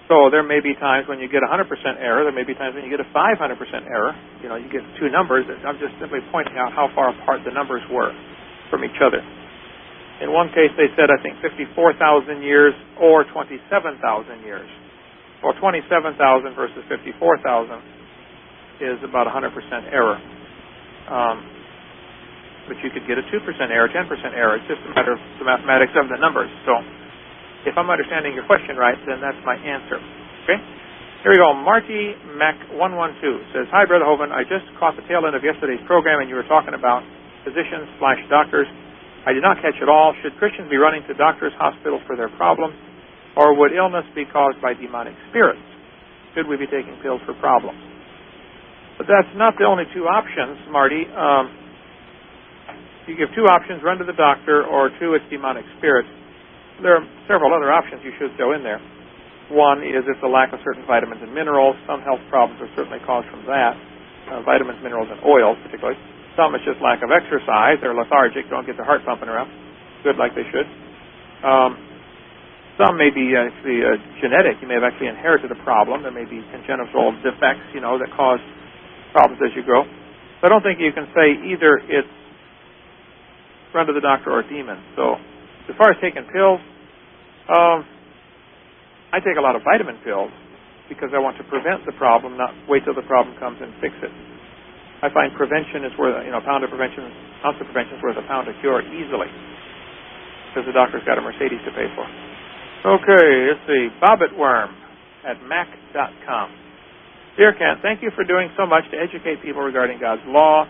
So there may be times when you get one hundred percent error. There may be times when you get a five hundred percent error. You know, you get two numbers. I'm just simply pointing out how far apart the numbers were from each other. In one case, they said, I think, fifty-four thousand years or twenty-seven thousand years. Well, twenty-seven thousand versus fifty-four thousand is about one hundred percent error. Um, but you could get a two percent error, ten percent error. It's just a matter of the mathematics of the numbers. So if I'm understanding your question right, then that's my answer. Okay? Here we go. Marty Mac one one two says, Hi, Brother Hovind. I just caught the tail end of yesterday's program, and you were talking about physicians slash doctors. I did not catch it all. Should Christians be running to doctors' hospitals for their problems, or would illness be caused by demonic spirits? Should we be taking pills for problems? But that's not the only two options, Marty. Um, you give two options, run to the doctor, or two, it's demonic spirits. There are several other options you should throw in there. One is it's a lack of certain vitamins and minerals. Some health problems are certainly caused from that, uh, vitamins, minerals, and oils particularly. Some it's just lack of exercise. They're lethargic, don't get their heart pumping around good like they should. Um, some may be actually uh, genetic. You may have actually inherited a problem. There may be congenital defects, you know, that cause problems as you grow. So I don't think you can say either it's run to the doctor or demons. So as far as taking pills, um, I take a lot of vitamin pills because I want to prevent the problem, not wait till the problem comes and fix it. I find prevention is worth, you know, a pound of prevention, ounce of prevention is worth a pound of cure easily because the doctor's got a Mercedes to pay for. Okay, let's see. Bobbit Worm at mac dot com. Dear Kent, thank you for doing so much to educate people regarding God's law.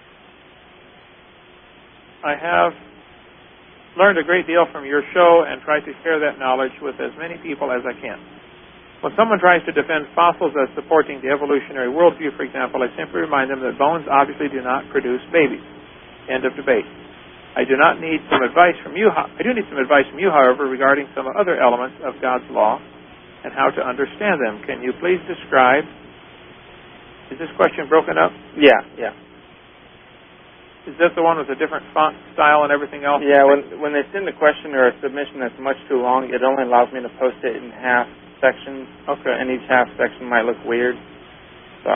I have learned a great deal from your show and try to share that knowledge with as many people as I can. When someone tries to defend fossils as supporting the evolutionary worldview, for example, I simply remind them that bones obviously do not produce babies. End of debate. I do not need some advice from you. I do need some advice from you, however, regarding some other elements of God's law and how to understand them. Can you please describe? Is this question broken up? Yeah, yeah. Is this the one with a different font style and everything else? Yeah, when when they send a question or a submission that's much too long, it only allows me to post it in half sections. Okay. And each half section might look weird. So.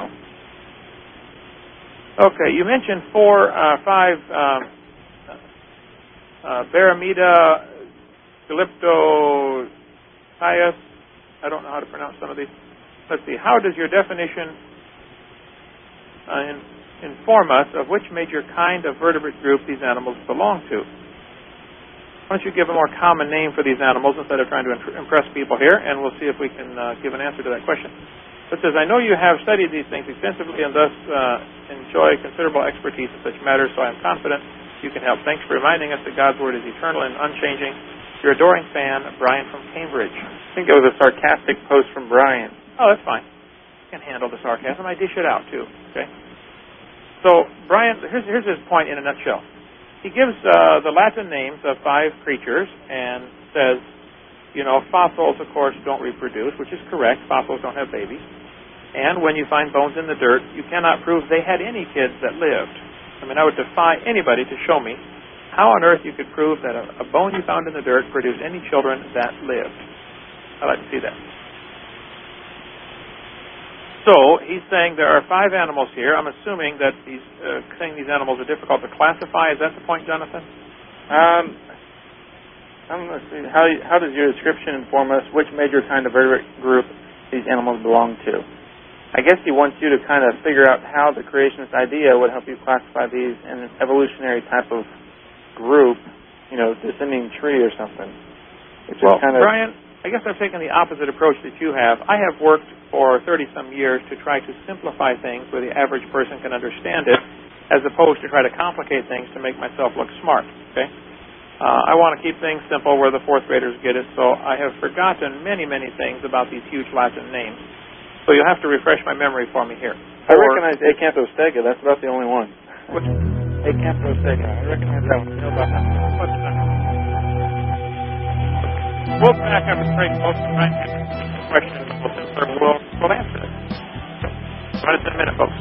Okay, you mentioned four, uh, five, um, uh, Baramida, Glyptotius. I don't know how to pronounce some of these. Let's see. How does your definition uh, in, inform us of which major kind of vertebrate group these animals belong to? Why don't you give a more common name for these animals instead of trying to impress people here, and we'll see if we can uh, give an answer to that question. It says, I know you have studied these things extensively and thus uh, enjoy considerable expertise in such matters, so I'm confident you can help. Thanks for reminding us that God's Word is eternal and unchanging. Your adoring fan, Brian from Cambridge. I think it was a sarcastic post from Brian. Oh, that's fine. I can handle the sarcasm. I dish it out, too. Okay. So, Brian, here's, here's his point in a nutshell. He gives uh, the Latin names of five creatures and says, you know, fossils, of course, don't reproduce, which is correct. Fossils don't have babies. And when you find bones in the dirt, you cannot prove they had any kids that lived. I mean, I would defy anybody to show me how on earth you could prove that a, a bone you found in the dirt produced any children that lived. I'd like to see that. So, he's saying there are five animals here. I'm assuming that he's uh, saying these animals are difficult to classify. Is that the point, Jonathan? Um, I'm let's see. How, how does your description inform us which major kind of vertebrate group these animals belong to? I guess he wants you to kind of figure out how the creationist idea would help you classify these in an evolutionary type of group, you know, descending tree or something. Which well, is kind of Brian, I guess I've taken the opposite approach that you have. I have worked for thirty-some years to try to simplify things where the average person can understand it, as opposed to try to complicate things to make myself look smart. Okay, uh, I want to keep things simple where the fourth graders get it, so I have forgotten many, many things about these huge Latin names. So you'll have to refresh my memory for me here. I or, recognize Acanthostega. That's about the only one. Which? Acanthostega. I recognize that one. I know about that. What's that? We'll back up and break most of my questions. We'll, we'll answer it. About in a minute, folks.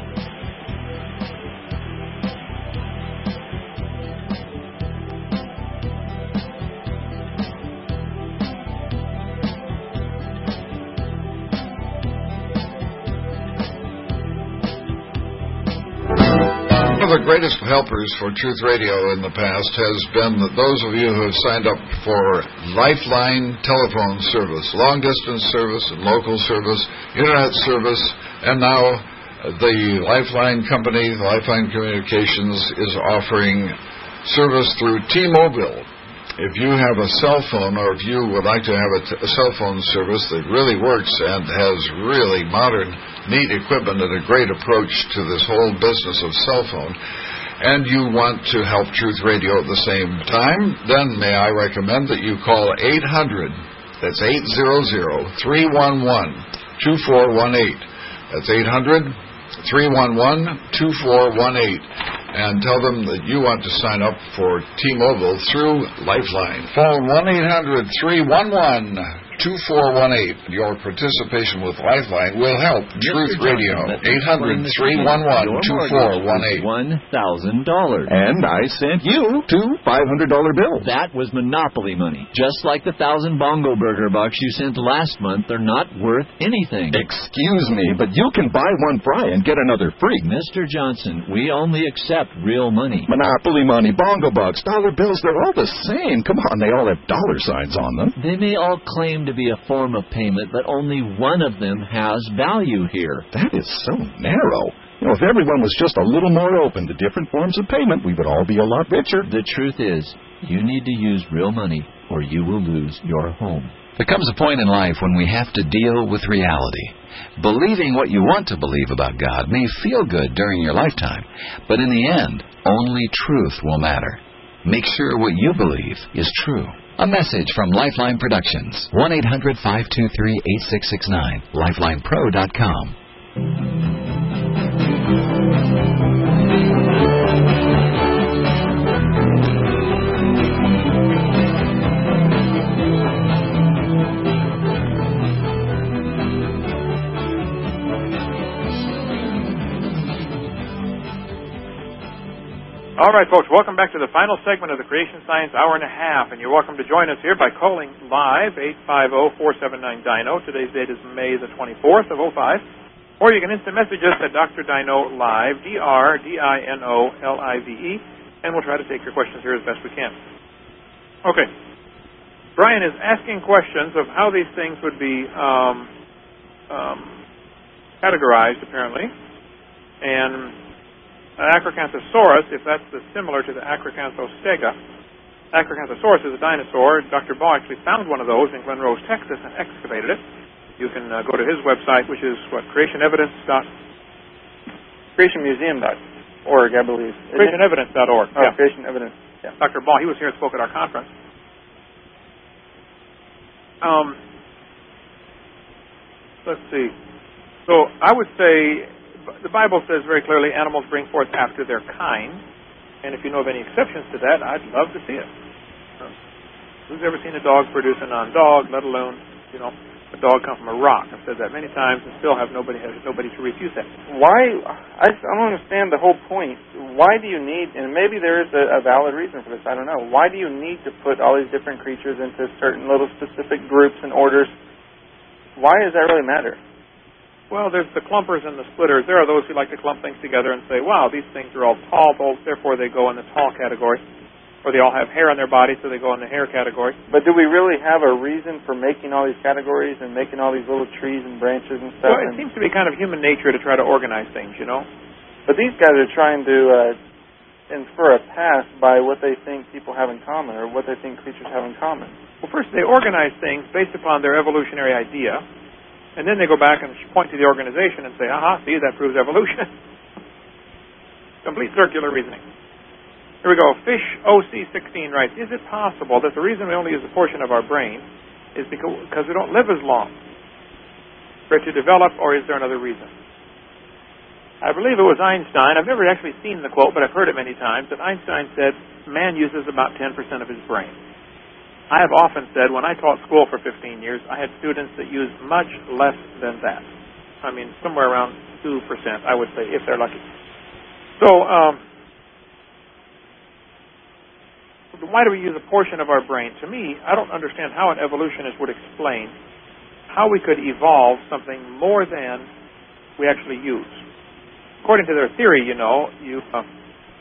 the greatest helpers for Truth Radio in the past has been those of you who have signed up for Lifeline telephone service, long-distance service, and local service, internet service, and now the Lifeline company, Lifeline Communications, is offering service through T-Mobile. If you have a cell phone, or if you would like to have a, t- a cell phone service that really works and has really modern, neat equipment and a great approach to this whole business of cell phone, and you want to help Truth Radio at the same time, then may I recommend that you call eight hundred, that's eight hundred, three one one, two four one eight. That's eight hundred, three one one, two four one eight. And tell them that you want to sign up for T-Mobile through Lifeline. Phone one eight hundred, three one one, two four one eight. Your participation with Lifeline will help Truth Radio. eight hundred, three one one, two four one eight. one thousand dollars. And I sent you two five hundred dollar bills. That was Monopoly money. Just like the thousand Bongo Burger bucks you sent last month, they're not worth anything. Excuse me, but you can buy one fry and get another free. Mister Johnson, we only accept real money. Monopoly money, Bongo bucks, dollar bills, they're all the same. Come on, they all have dollar signs on them. They may all claim to be a form of payment, but only one of them has value here. That is so narrow. You know, if everyone was just a little more open to different forms of payment, we would all be a lot richer. The truth is, you need to use real money or you will lose your home. There comes a point in life when we have to deal with reality. Believing what you want to believe about God may feel good during your lifetime, but in the end, only truth will matter. Make sure what you believe is true. A message from Lifeline Productions. one eight hundred, five two three, eight six six nine. lifeline pro dot com. All right, folks, welcome back to the final segment of the Creation Science Hour and a Half, and you're welcome to join us here by calling live, eight five zero, four seven nine, D I N O. Today's date is May the twenty-fourth of oh five. Or you can instant message us at Doctor Dino Live, D R D I N O L I V E, and we'll try to take your questions here as best we can. Okay. Brian is asking questions of how these things would be um, um, categorized, apparently, and Uh, Acrocanthosaurus, if that's the, similar to the Acrocanthostega. Acrocanthosaurus is a dinosaur. Doctor Baugh actually found one of those in Glen Rose, Texas, and excavated it. You can uh, go to his website, which is, what, creation evidence dot creation museum dot org, I believe. creation evidence dot org. Oh, yeah. Creation Evidence. Yeah. Doctor Baugh, he was here and spoke at our conference. Um, let's see. So I would say the Bible says very clearly animals bring forth after their kind, and if you know of any exceptions to that, I'd love to see it. Uh, who's ever seen a dog produce a non-dog, let alone, you know, a dog come from a rock? I've said that many times and still have nobody has nobody to refute that. Why? I, I don't understand the whole point. Why do you need, and maybe there is a, a valid reason for this, I don't know. Why do you need to put all these different creatures into certain little specific groups and orders? Why does that really matter? Well, there's the clumpers and the splitters. There are those who like to clump things together and say, wow, these things are all tall, both, therefore they go in the tall category. Or they all have hair on their body, so they go in the hair category. But do we really have a reason for making all these categories and making all these little trees and branches and stuff? Well, it seems to be kind of human nature to try to organize things, you know. But these guys are trying to uh, infer a past by what they think people have in common or what they think creatures have in common. Well, first they organize things based upon their evolutionary idea. And then they go back and point to the organization and say, aha, see, that proves evolution. Complete circular reasoning. Here we go. Fish O C sixteen writes, is it possible that the reason we only use a portion of our brain is because we don't live as long for it to develop, or is there another reason? I believe it was Einstein. I've never actually seen the quote, but I've heard it many times, that Einstein said man uses about ten percent of his brain. I have often said, when I taught school for fifteen years, I had students that used much less than that. I mean, somewhere around two percent, I would say, if they're lucky. So, um, why do we use a portion of our brain? To me, I don't understand how an evolutionist would explain how we could evolve something more than we actually use. According to their theory, you know, you uh,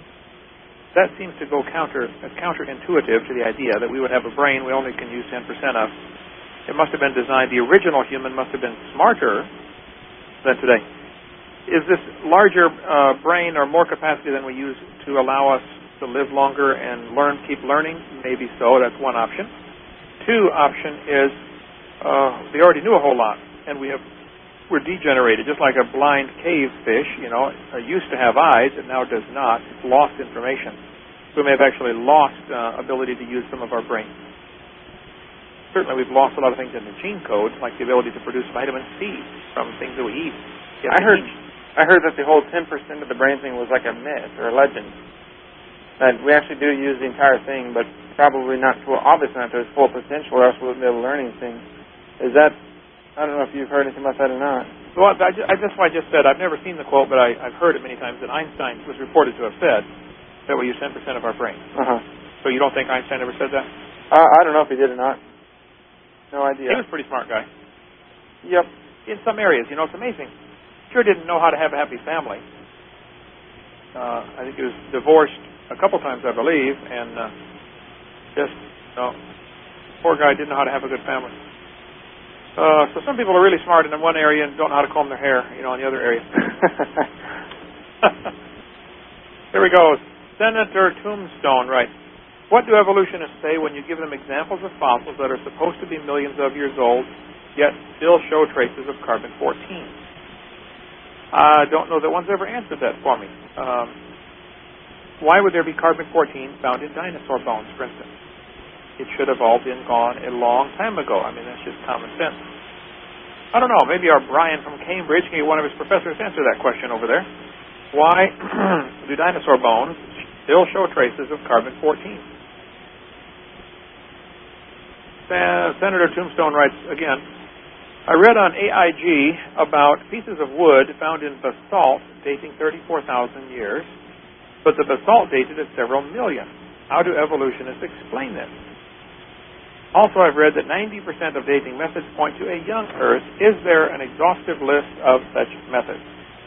that seems to go counter uh, counterintuitive to the idea that we would have a brain we only can use ten percent of. It must have been designed, the original human must have been smarter than today. Is this larger uh, brain or more capacity than we use to allow us to live longer and learn, keep learning? Maybe so. That's one option. Two option is uh, they already knew a whole lot, and we have we're degenerated, just like a blind cave fish. You know, it used to have eyes, and now does not. It's lost information. We may have actually lost uh, ability to use some of our brain. Certainly, we've lost a lot of things in the gene code, like the ability to produce vitamin C from things that we eat. I heard, I heard that the whole ten percent of the brain thing was like a myth or a legend. That we actually do use the entire thing, but probably not to, obviously not to its full potential, or else we wouldn't be able to learn anything. Is that, I don't know if you've heard anything about that or not. Well, I just, I just, I just said, I've never seen the quote, but I, I've heard it many times, that Einstein was reported to have said that we use ten percent of our brain. Uh-huh. So you don't think Einstein ever said that? Uh, I don't know if he did or not. No idea. He was a pretty smart guy. Yep. In some areas, you know, it's amazing. Sure didn't know how to have a happy family. Uh, I think he was divorced a couple times, I believe, and uh, just, you know, poor guy didn't know how to have a good family. Uh, so some people are really smart in one area and don't know how to comb their hair, you know, in the other area. Here we go. Senator Tombstone writes, what do evolutionists say when you give them examples of fossils that are supposed to be millions of years old, yet still show traces of carbon fourteen? I don't know that one's ever answered that for me. Um, why would there be carbon fourteen found in dinosaur bones, for instance? It should have all been gone a long time ago. I mean, that's just common sense. I don't know. Maybe our Brian from Cambridge can get one of his professors to answer that question over there. Why do dinosaur bones still show traces of carbon fourteen? Senator Tombstone writes again, I read on A I G about pieces of wood found in basalt dating thirty-four thousand years, but the basalt dated at several million. How do evolutionists explain this? Also, I've read that ninety percent of dating methods point to a young Earth. Is there an exhaustive list of such methods?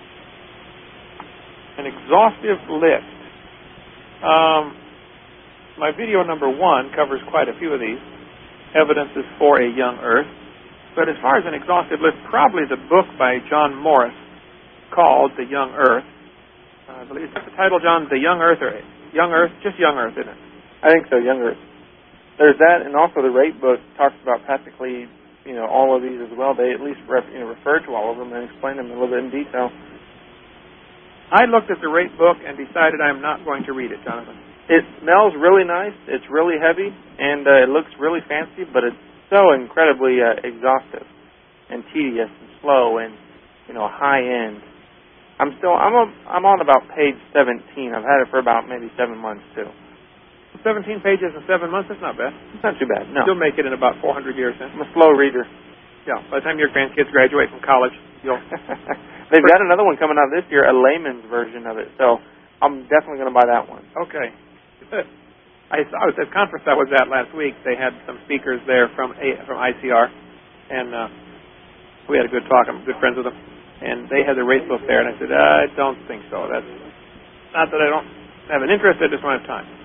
An exhaustive list. Um, my video number one covers quite a few of these. Evidence is for a young Earth. But as far as an exhaustive list, probably the book by John Morris called The Young Earth. Uh, I believe, is that the title, John? The Young Earth, or Young Earth? Just Young Earth, isn't it? I think so, Young Earth. There's that, and also the Rate book talks about practically, you know, all of these as well. They at least rep, you know, refer to all of them and explain them a little bit in detail. I looked at the Rate book and decided I'm not going to read it, Jonathan. It smells really nice. It's really heavy, and uh, it looks really fancy, but it's so incredibly uh, exhaustive and tedious and slow and, you know, high end. I'm still I'm a, I'm on about page seventeen. I've had it for about maybe seven months too. Seventeen pages in seven months. That's not bad. It's not too bad. No, you'll make it in about four hundred years. Then I'm a slow reader. Yeah. By the time your grandkids graduate from college, you'll. They've got another one coming out this year, a layman's version of it. So I'm definitely going to buy that one. Okay. I saw at the conference I was at last week. They had some speakers there from a, from I C R, and uh, we had a good talk. I'm good friends with them, and they had the Rate book there. And I said, I don't think so. That's not that I don't have an interest. I just don't have time.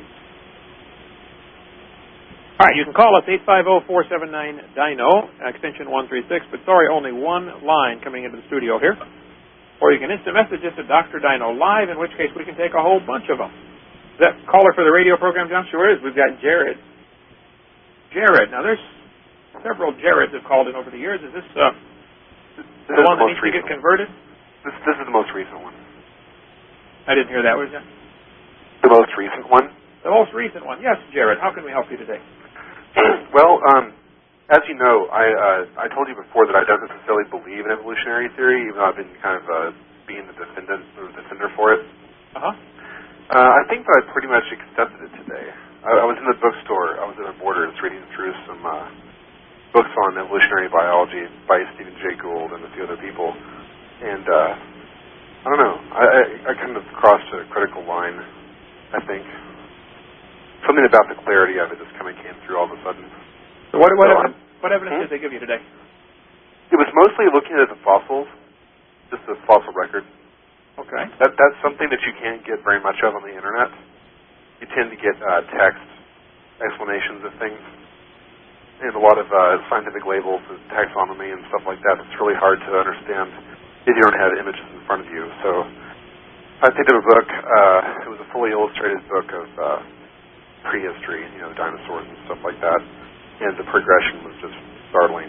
All right, you can call us eight five zero, four seven nine, D I N O, extension one three six. But sorry, only one line coming into the studio here. Or you can instant message us at Doctor Dino Live, in which case we can take a whole bunch of them. Is that caller for the radio program, John? Sure is. We've got Jared. Jared. Now, there's several Jareds that have called in over the years. Is this, uh, this the is one the that needs to get converted? This, this is the most recent one. I didn't hear that, was it? The most recent one? The most recent one. Yes, Jared. How can we help you today? Well, um, as you know, I uh, I told you before that I don't necessarily believe in evolutionary theory, even though I've been kind of uh, being the defendant or the defender for it. Uh-huh. Uh, I think that I pretty much accepted it today. I, I was in the bookstore. I was at a Borders reading through some uh, books on evolutionary biology by Stephen Jay Gould and a few other people. And uh, I don't know. I, I, I kind of crossed a critical line, I think. Something about the clarity of it just kind of came through all of a sudden. So what, what, so evidence, what evidence hmm? did they give you today? It was mostly looking at the fossils, just the fossil record. Okay. That that's something that you can't get very much of on the internet. tend to get uh, text explanations of things, and a lot of uh, scientific labels and taxonomy and stuff like that. It's really hard to understand if you don't have images in front of you. So I picked up a book. Uh, it was a fully illustrated book of uh, prehistory, you know, dinosaurs and stuff like that, and the progression was just startling.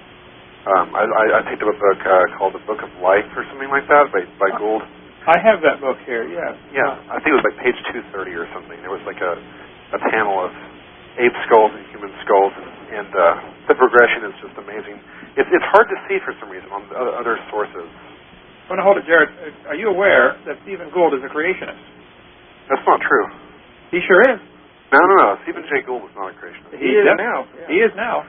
Um, I, I, I picked up a book uh, called The Book of Life or something like that by, by Gould. I have that book here, yeah. Yeah, I think it was like page two thirty or something. There was like a, a panel of ape skulls and human skulls, and, and uh, the progression is just amazing. It's, it's hard to see for some reason on the other sources. Well, now hold it, Jared. Are you aware that Stephen Gould is a creationist? That's not true. He sure is. No, no, no. Stephen Jay Gould was not a creationist. He, he is now. Yeah. He is now.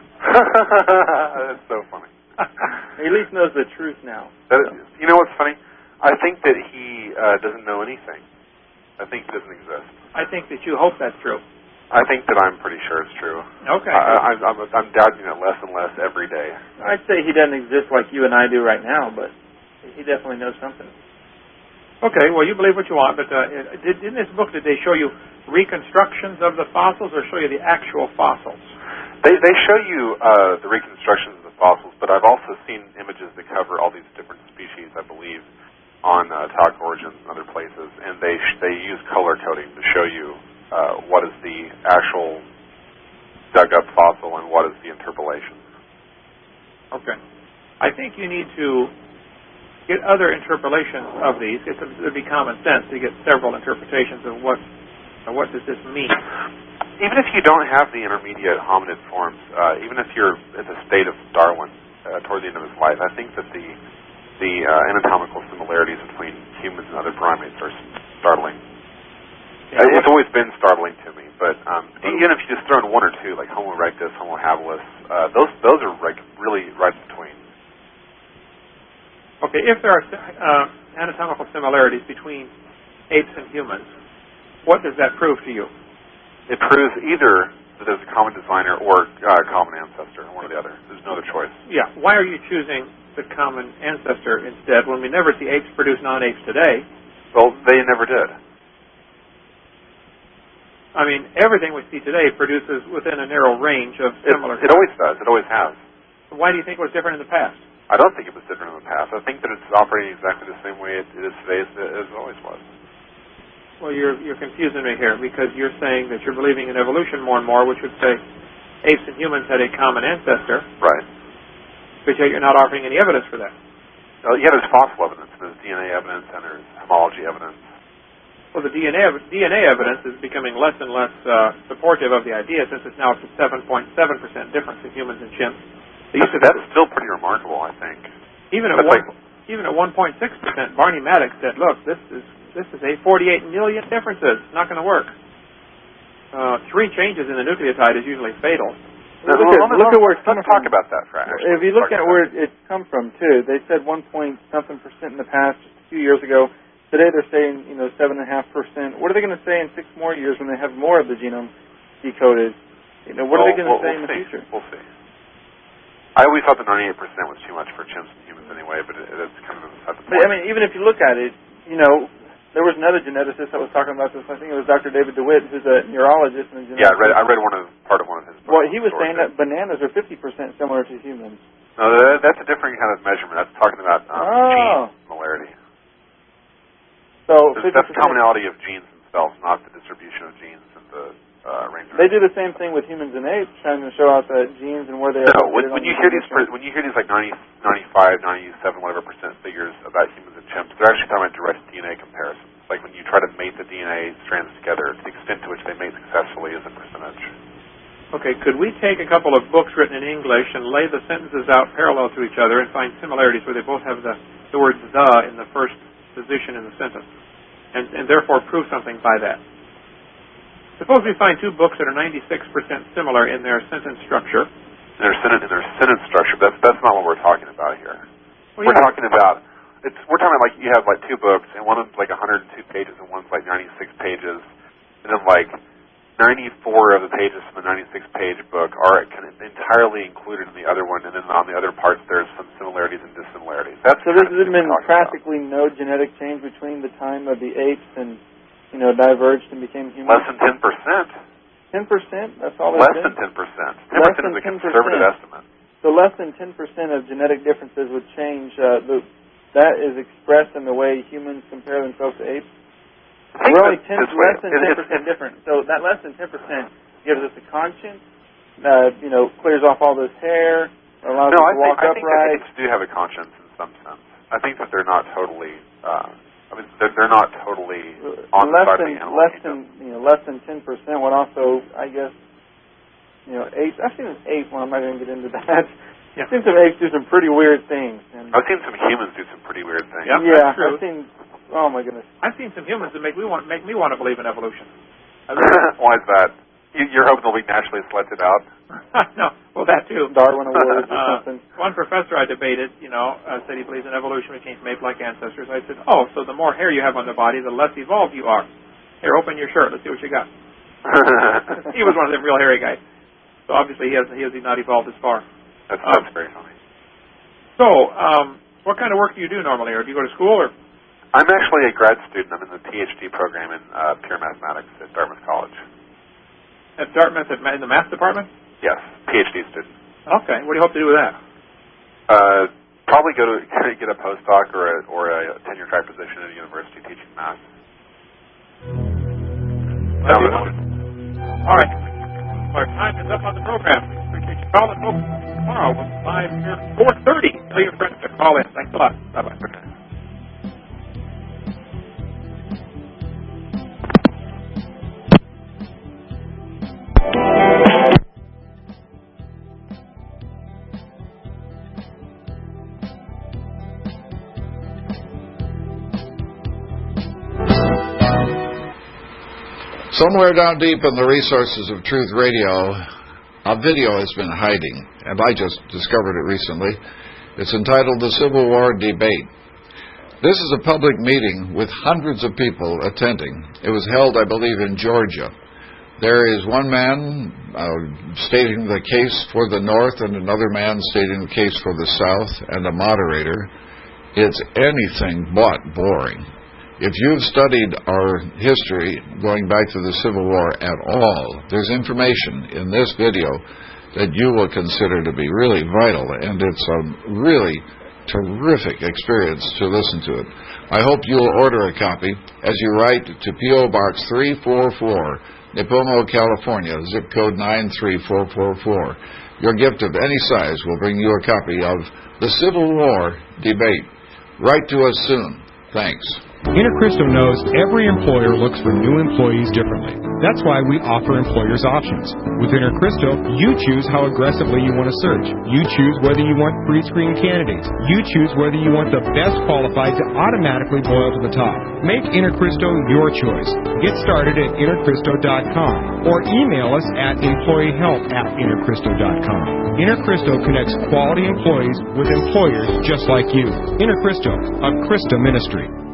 That's so funny. He at least knows the truth now. That is, you know what's funny? I think that he uh, doesn't know anything. I think he doesn't exist. I think that you hope that's true. I think that I'm pretty sure it's true. Okay. I, I'm, I'm, I'm doubting it less and less every day. I'd say he doesn't exist like you and I do right now, but he definitely knows something. Okay, well, you believe what you want, but uh, did, in this book, did they show you reconstructions of the fossils or show you the actual fossils? They they show you uh, the reconstructions of the fossils, but I've also seen images that cover all these different species, I believe, on uh, Talc Origins and other places, and they sh- they use color coding to show you uh, what is the actual dug-up fossil and what is the interpolation. Okay. I think you need to get other interpolations of these. It would be common sense to get several interpretations of what uh, what does this mean. Even if you don't have the intermediate hominid forms, uh, even if you're in the state of Darwin uh, toward the end of his life, I think that the the uh, anatomical similarities between humans and other primates are startling. Yeah, uh, it's always been startling to me, but um, even if you just throw in one or two, like Homo erectus, Homo habilis, uh, those those are like really right between. Okay, if there are uh, anatomical similarities between apes and humans, what does that prove to you? It proves either that there's a common designer or a uh, common ancestor, one or the other. There's no other choice. Yeah. Why are you choosing the common ancestor instead when we never see apes produce non-apes today? Well, they never did. I mean, everything we see today produces within a narrow range of similar... It, it always does. It always has. Why do you think it was different in the past? I don't think it was different in the past. I think that it's operating exactly the same way it is today as it always was. Well, you're you're confusing me here because you're saying that you're believing in evolution more and more, which would say apes and humans had a common ancestor. Right. But yet you're not offering any evidence for that. Well, yeah, there's fossil evidence, there's D N A evidence, and there's homology evidence. Well, the D N A D N A evidence is becoming less and less uh, supportive of the idea since it's now up to seven point seven percent difference in humans and chimps. That's, that's still pretty remarkable, I think. Even at one, like, even at one point six percent, Barney Maddox said, "Look, this is this is a forty-eight million differences. It's not going to work. Uh, three changes in the nucleotide is usually fatal." Now, look, at, look at where it's coming from. Let's talk from. about that, Frank. If you look at where it's come from too, they said one point something percent in the past, just a few years ago. Today they're saying, you know, seven and a half percent. What are they going to say in six more years when they have more of the genome decoded? You know, what well, are they going to well, say we'll in the see. future? We'll see. I always thought the ninety-eight percent was too much for chimps and humans anyway, but it, it's kind of at the point. But, I mean, even if you look at it, you know, there was another geneticist that was talking about this. I think it was Doctor David DeWitt, who's a neurologist and a geneticist. Yeah, I read, I read one of part of one of his books. Well, he was saying that bananas are fifty percent similar to humans. No, that, that's a different kind of measurement. That's talking about um, oh. gene similarity. So that's commonality of genes themselves, not the distribution of genes in the uh, range. They do the same thing with humans and apes, trying to show out the genes and where they are. No, when, when you hear these, per, when you hear these like ninety, ninety-five, ninety-seven, whatever percent figures about humans and chimps, they're actually talking about direct D N A comparisons. Like when you try to mate the D N A strands together, the extent to which they mate successfully is a percentage. Okay, could we take a couple of books written in English and lay the sentences out parallel to each other and find similarities where they both have the, the word the in the first position in the sentence, and, and therefore prove something by that? Suppose we find two books that are ninety-six percent similar in their sentence structure. In their sentence, in their sentence structure, that's that's not what we're talking about here. Well, we're yeah. talking about it's we're talking about like you have like two books, and one of them's like one hundred two pages, and one's like ninety-six pages, and then like ninety-four of the pages from the ninety-six page book are kind of entirely included in the other one, and then on the other parts there's some similarities and dissimilarities. That's so there's been practically no genetic change between the time of the apes and you know, diverged and became human? Less than ten percent. ten percent? That's all there's Less been? than ten percent. ten percent is a conservative estimate. So less than ten percent of genetic differences would change. Uh, the, that is expressed in the way humans compare themselves to apes. We're only ten, less than ten percent different. So that less than ten percent gives us a conscience, uh, you know, clears off all this hair, allows no, us I to walk think, I think, upright. I think apes do have a conscience in some sense. I think that they're not totally. Uh, I mean, they're, they're not totally on less the side than, of the animal less kingdom. than you know less than ten percent would also, I guess, you know, apes. I've seen an ape. Well, I'm not going to get into that. Yeah. I've seen some apes do some pretty weird things. And I've seen some humans do some pretty weird things. Yep, yeah, that's true. I've seen. Oh my goodness. I've seen some humans that make me want make me want to believe in evolution. Why is that? You, you're hoping they'll be naturally selected out? No, well that too. Darwin Awards or uh, something. One professor I debated, you know, uh, said he believes in evolution. We came from ape-like ancestors. I said, oh, so the more hair you have on the body, the less evolved you are. Here, open your shirt. Let's see what you got. He was one of them real hairy guys. So obviously he has he has not evolved as far. That's, that's um, very funny. So, um, what kind of work do you do normally, or do you go to school, or? I'm actually a grad student. I'm in the PhD program in uh, pure mathematics at Dartmouth College. At Dartmouth, at, in the math department? Yes, PhD student. Okay. What do you hope to do with that? Uh, probably go to get a postdoc or a, or a tenure track position at a university teaching math. All right. Our time is up on the program. Appreciate you calling. Tomorrow we'll be live here at four thirty. Tell your friends to call in. Thanks a lot. Bye-bye. Okay. Somewhere down deep in the resources of Truth Radio, a video has been hiding, and I just discovered it recently. It's entitled The Civil War Debate. This is a public meeting with hundreds of people attending. It was held, I believe, in Georgia. There is one man uh, stating the case for the North and another man stating the case for the South, and a moderator. It's anything but boring. If you've studied our history going back to the Civil War at all, there's information in this video that you will consider to be really vital, and it's a really terrific experience to listen to it. I hope you'll order a copy as you write to P O Box three four four, Nipomo, California, zip code nine three four four four. Your gift of any size will bring you a copy of The Civil War Debate. Write to us soon. Thanks. InterCristo knows every employer looks for new employees differently. That's why we offer employers options. With InterCristo, you choose how aggressively you want to search. You choose whether you want pre-screened candidates. You choose whether you want the best qualified to automatically boil to the top. Make InterCristo your choice. Get started at intercristo dot com or email us at employeehelp at intercristo dot com. InterCristo connects quality employees with employers just like you. InterCristo, a Christa ministry.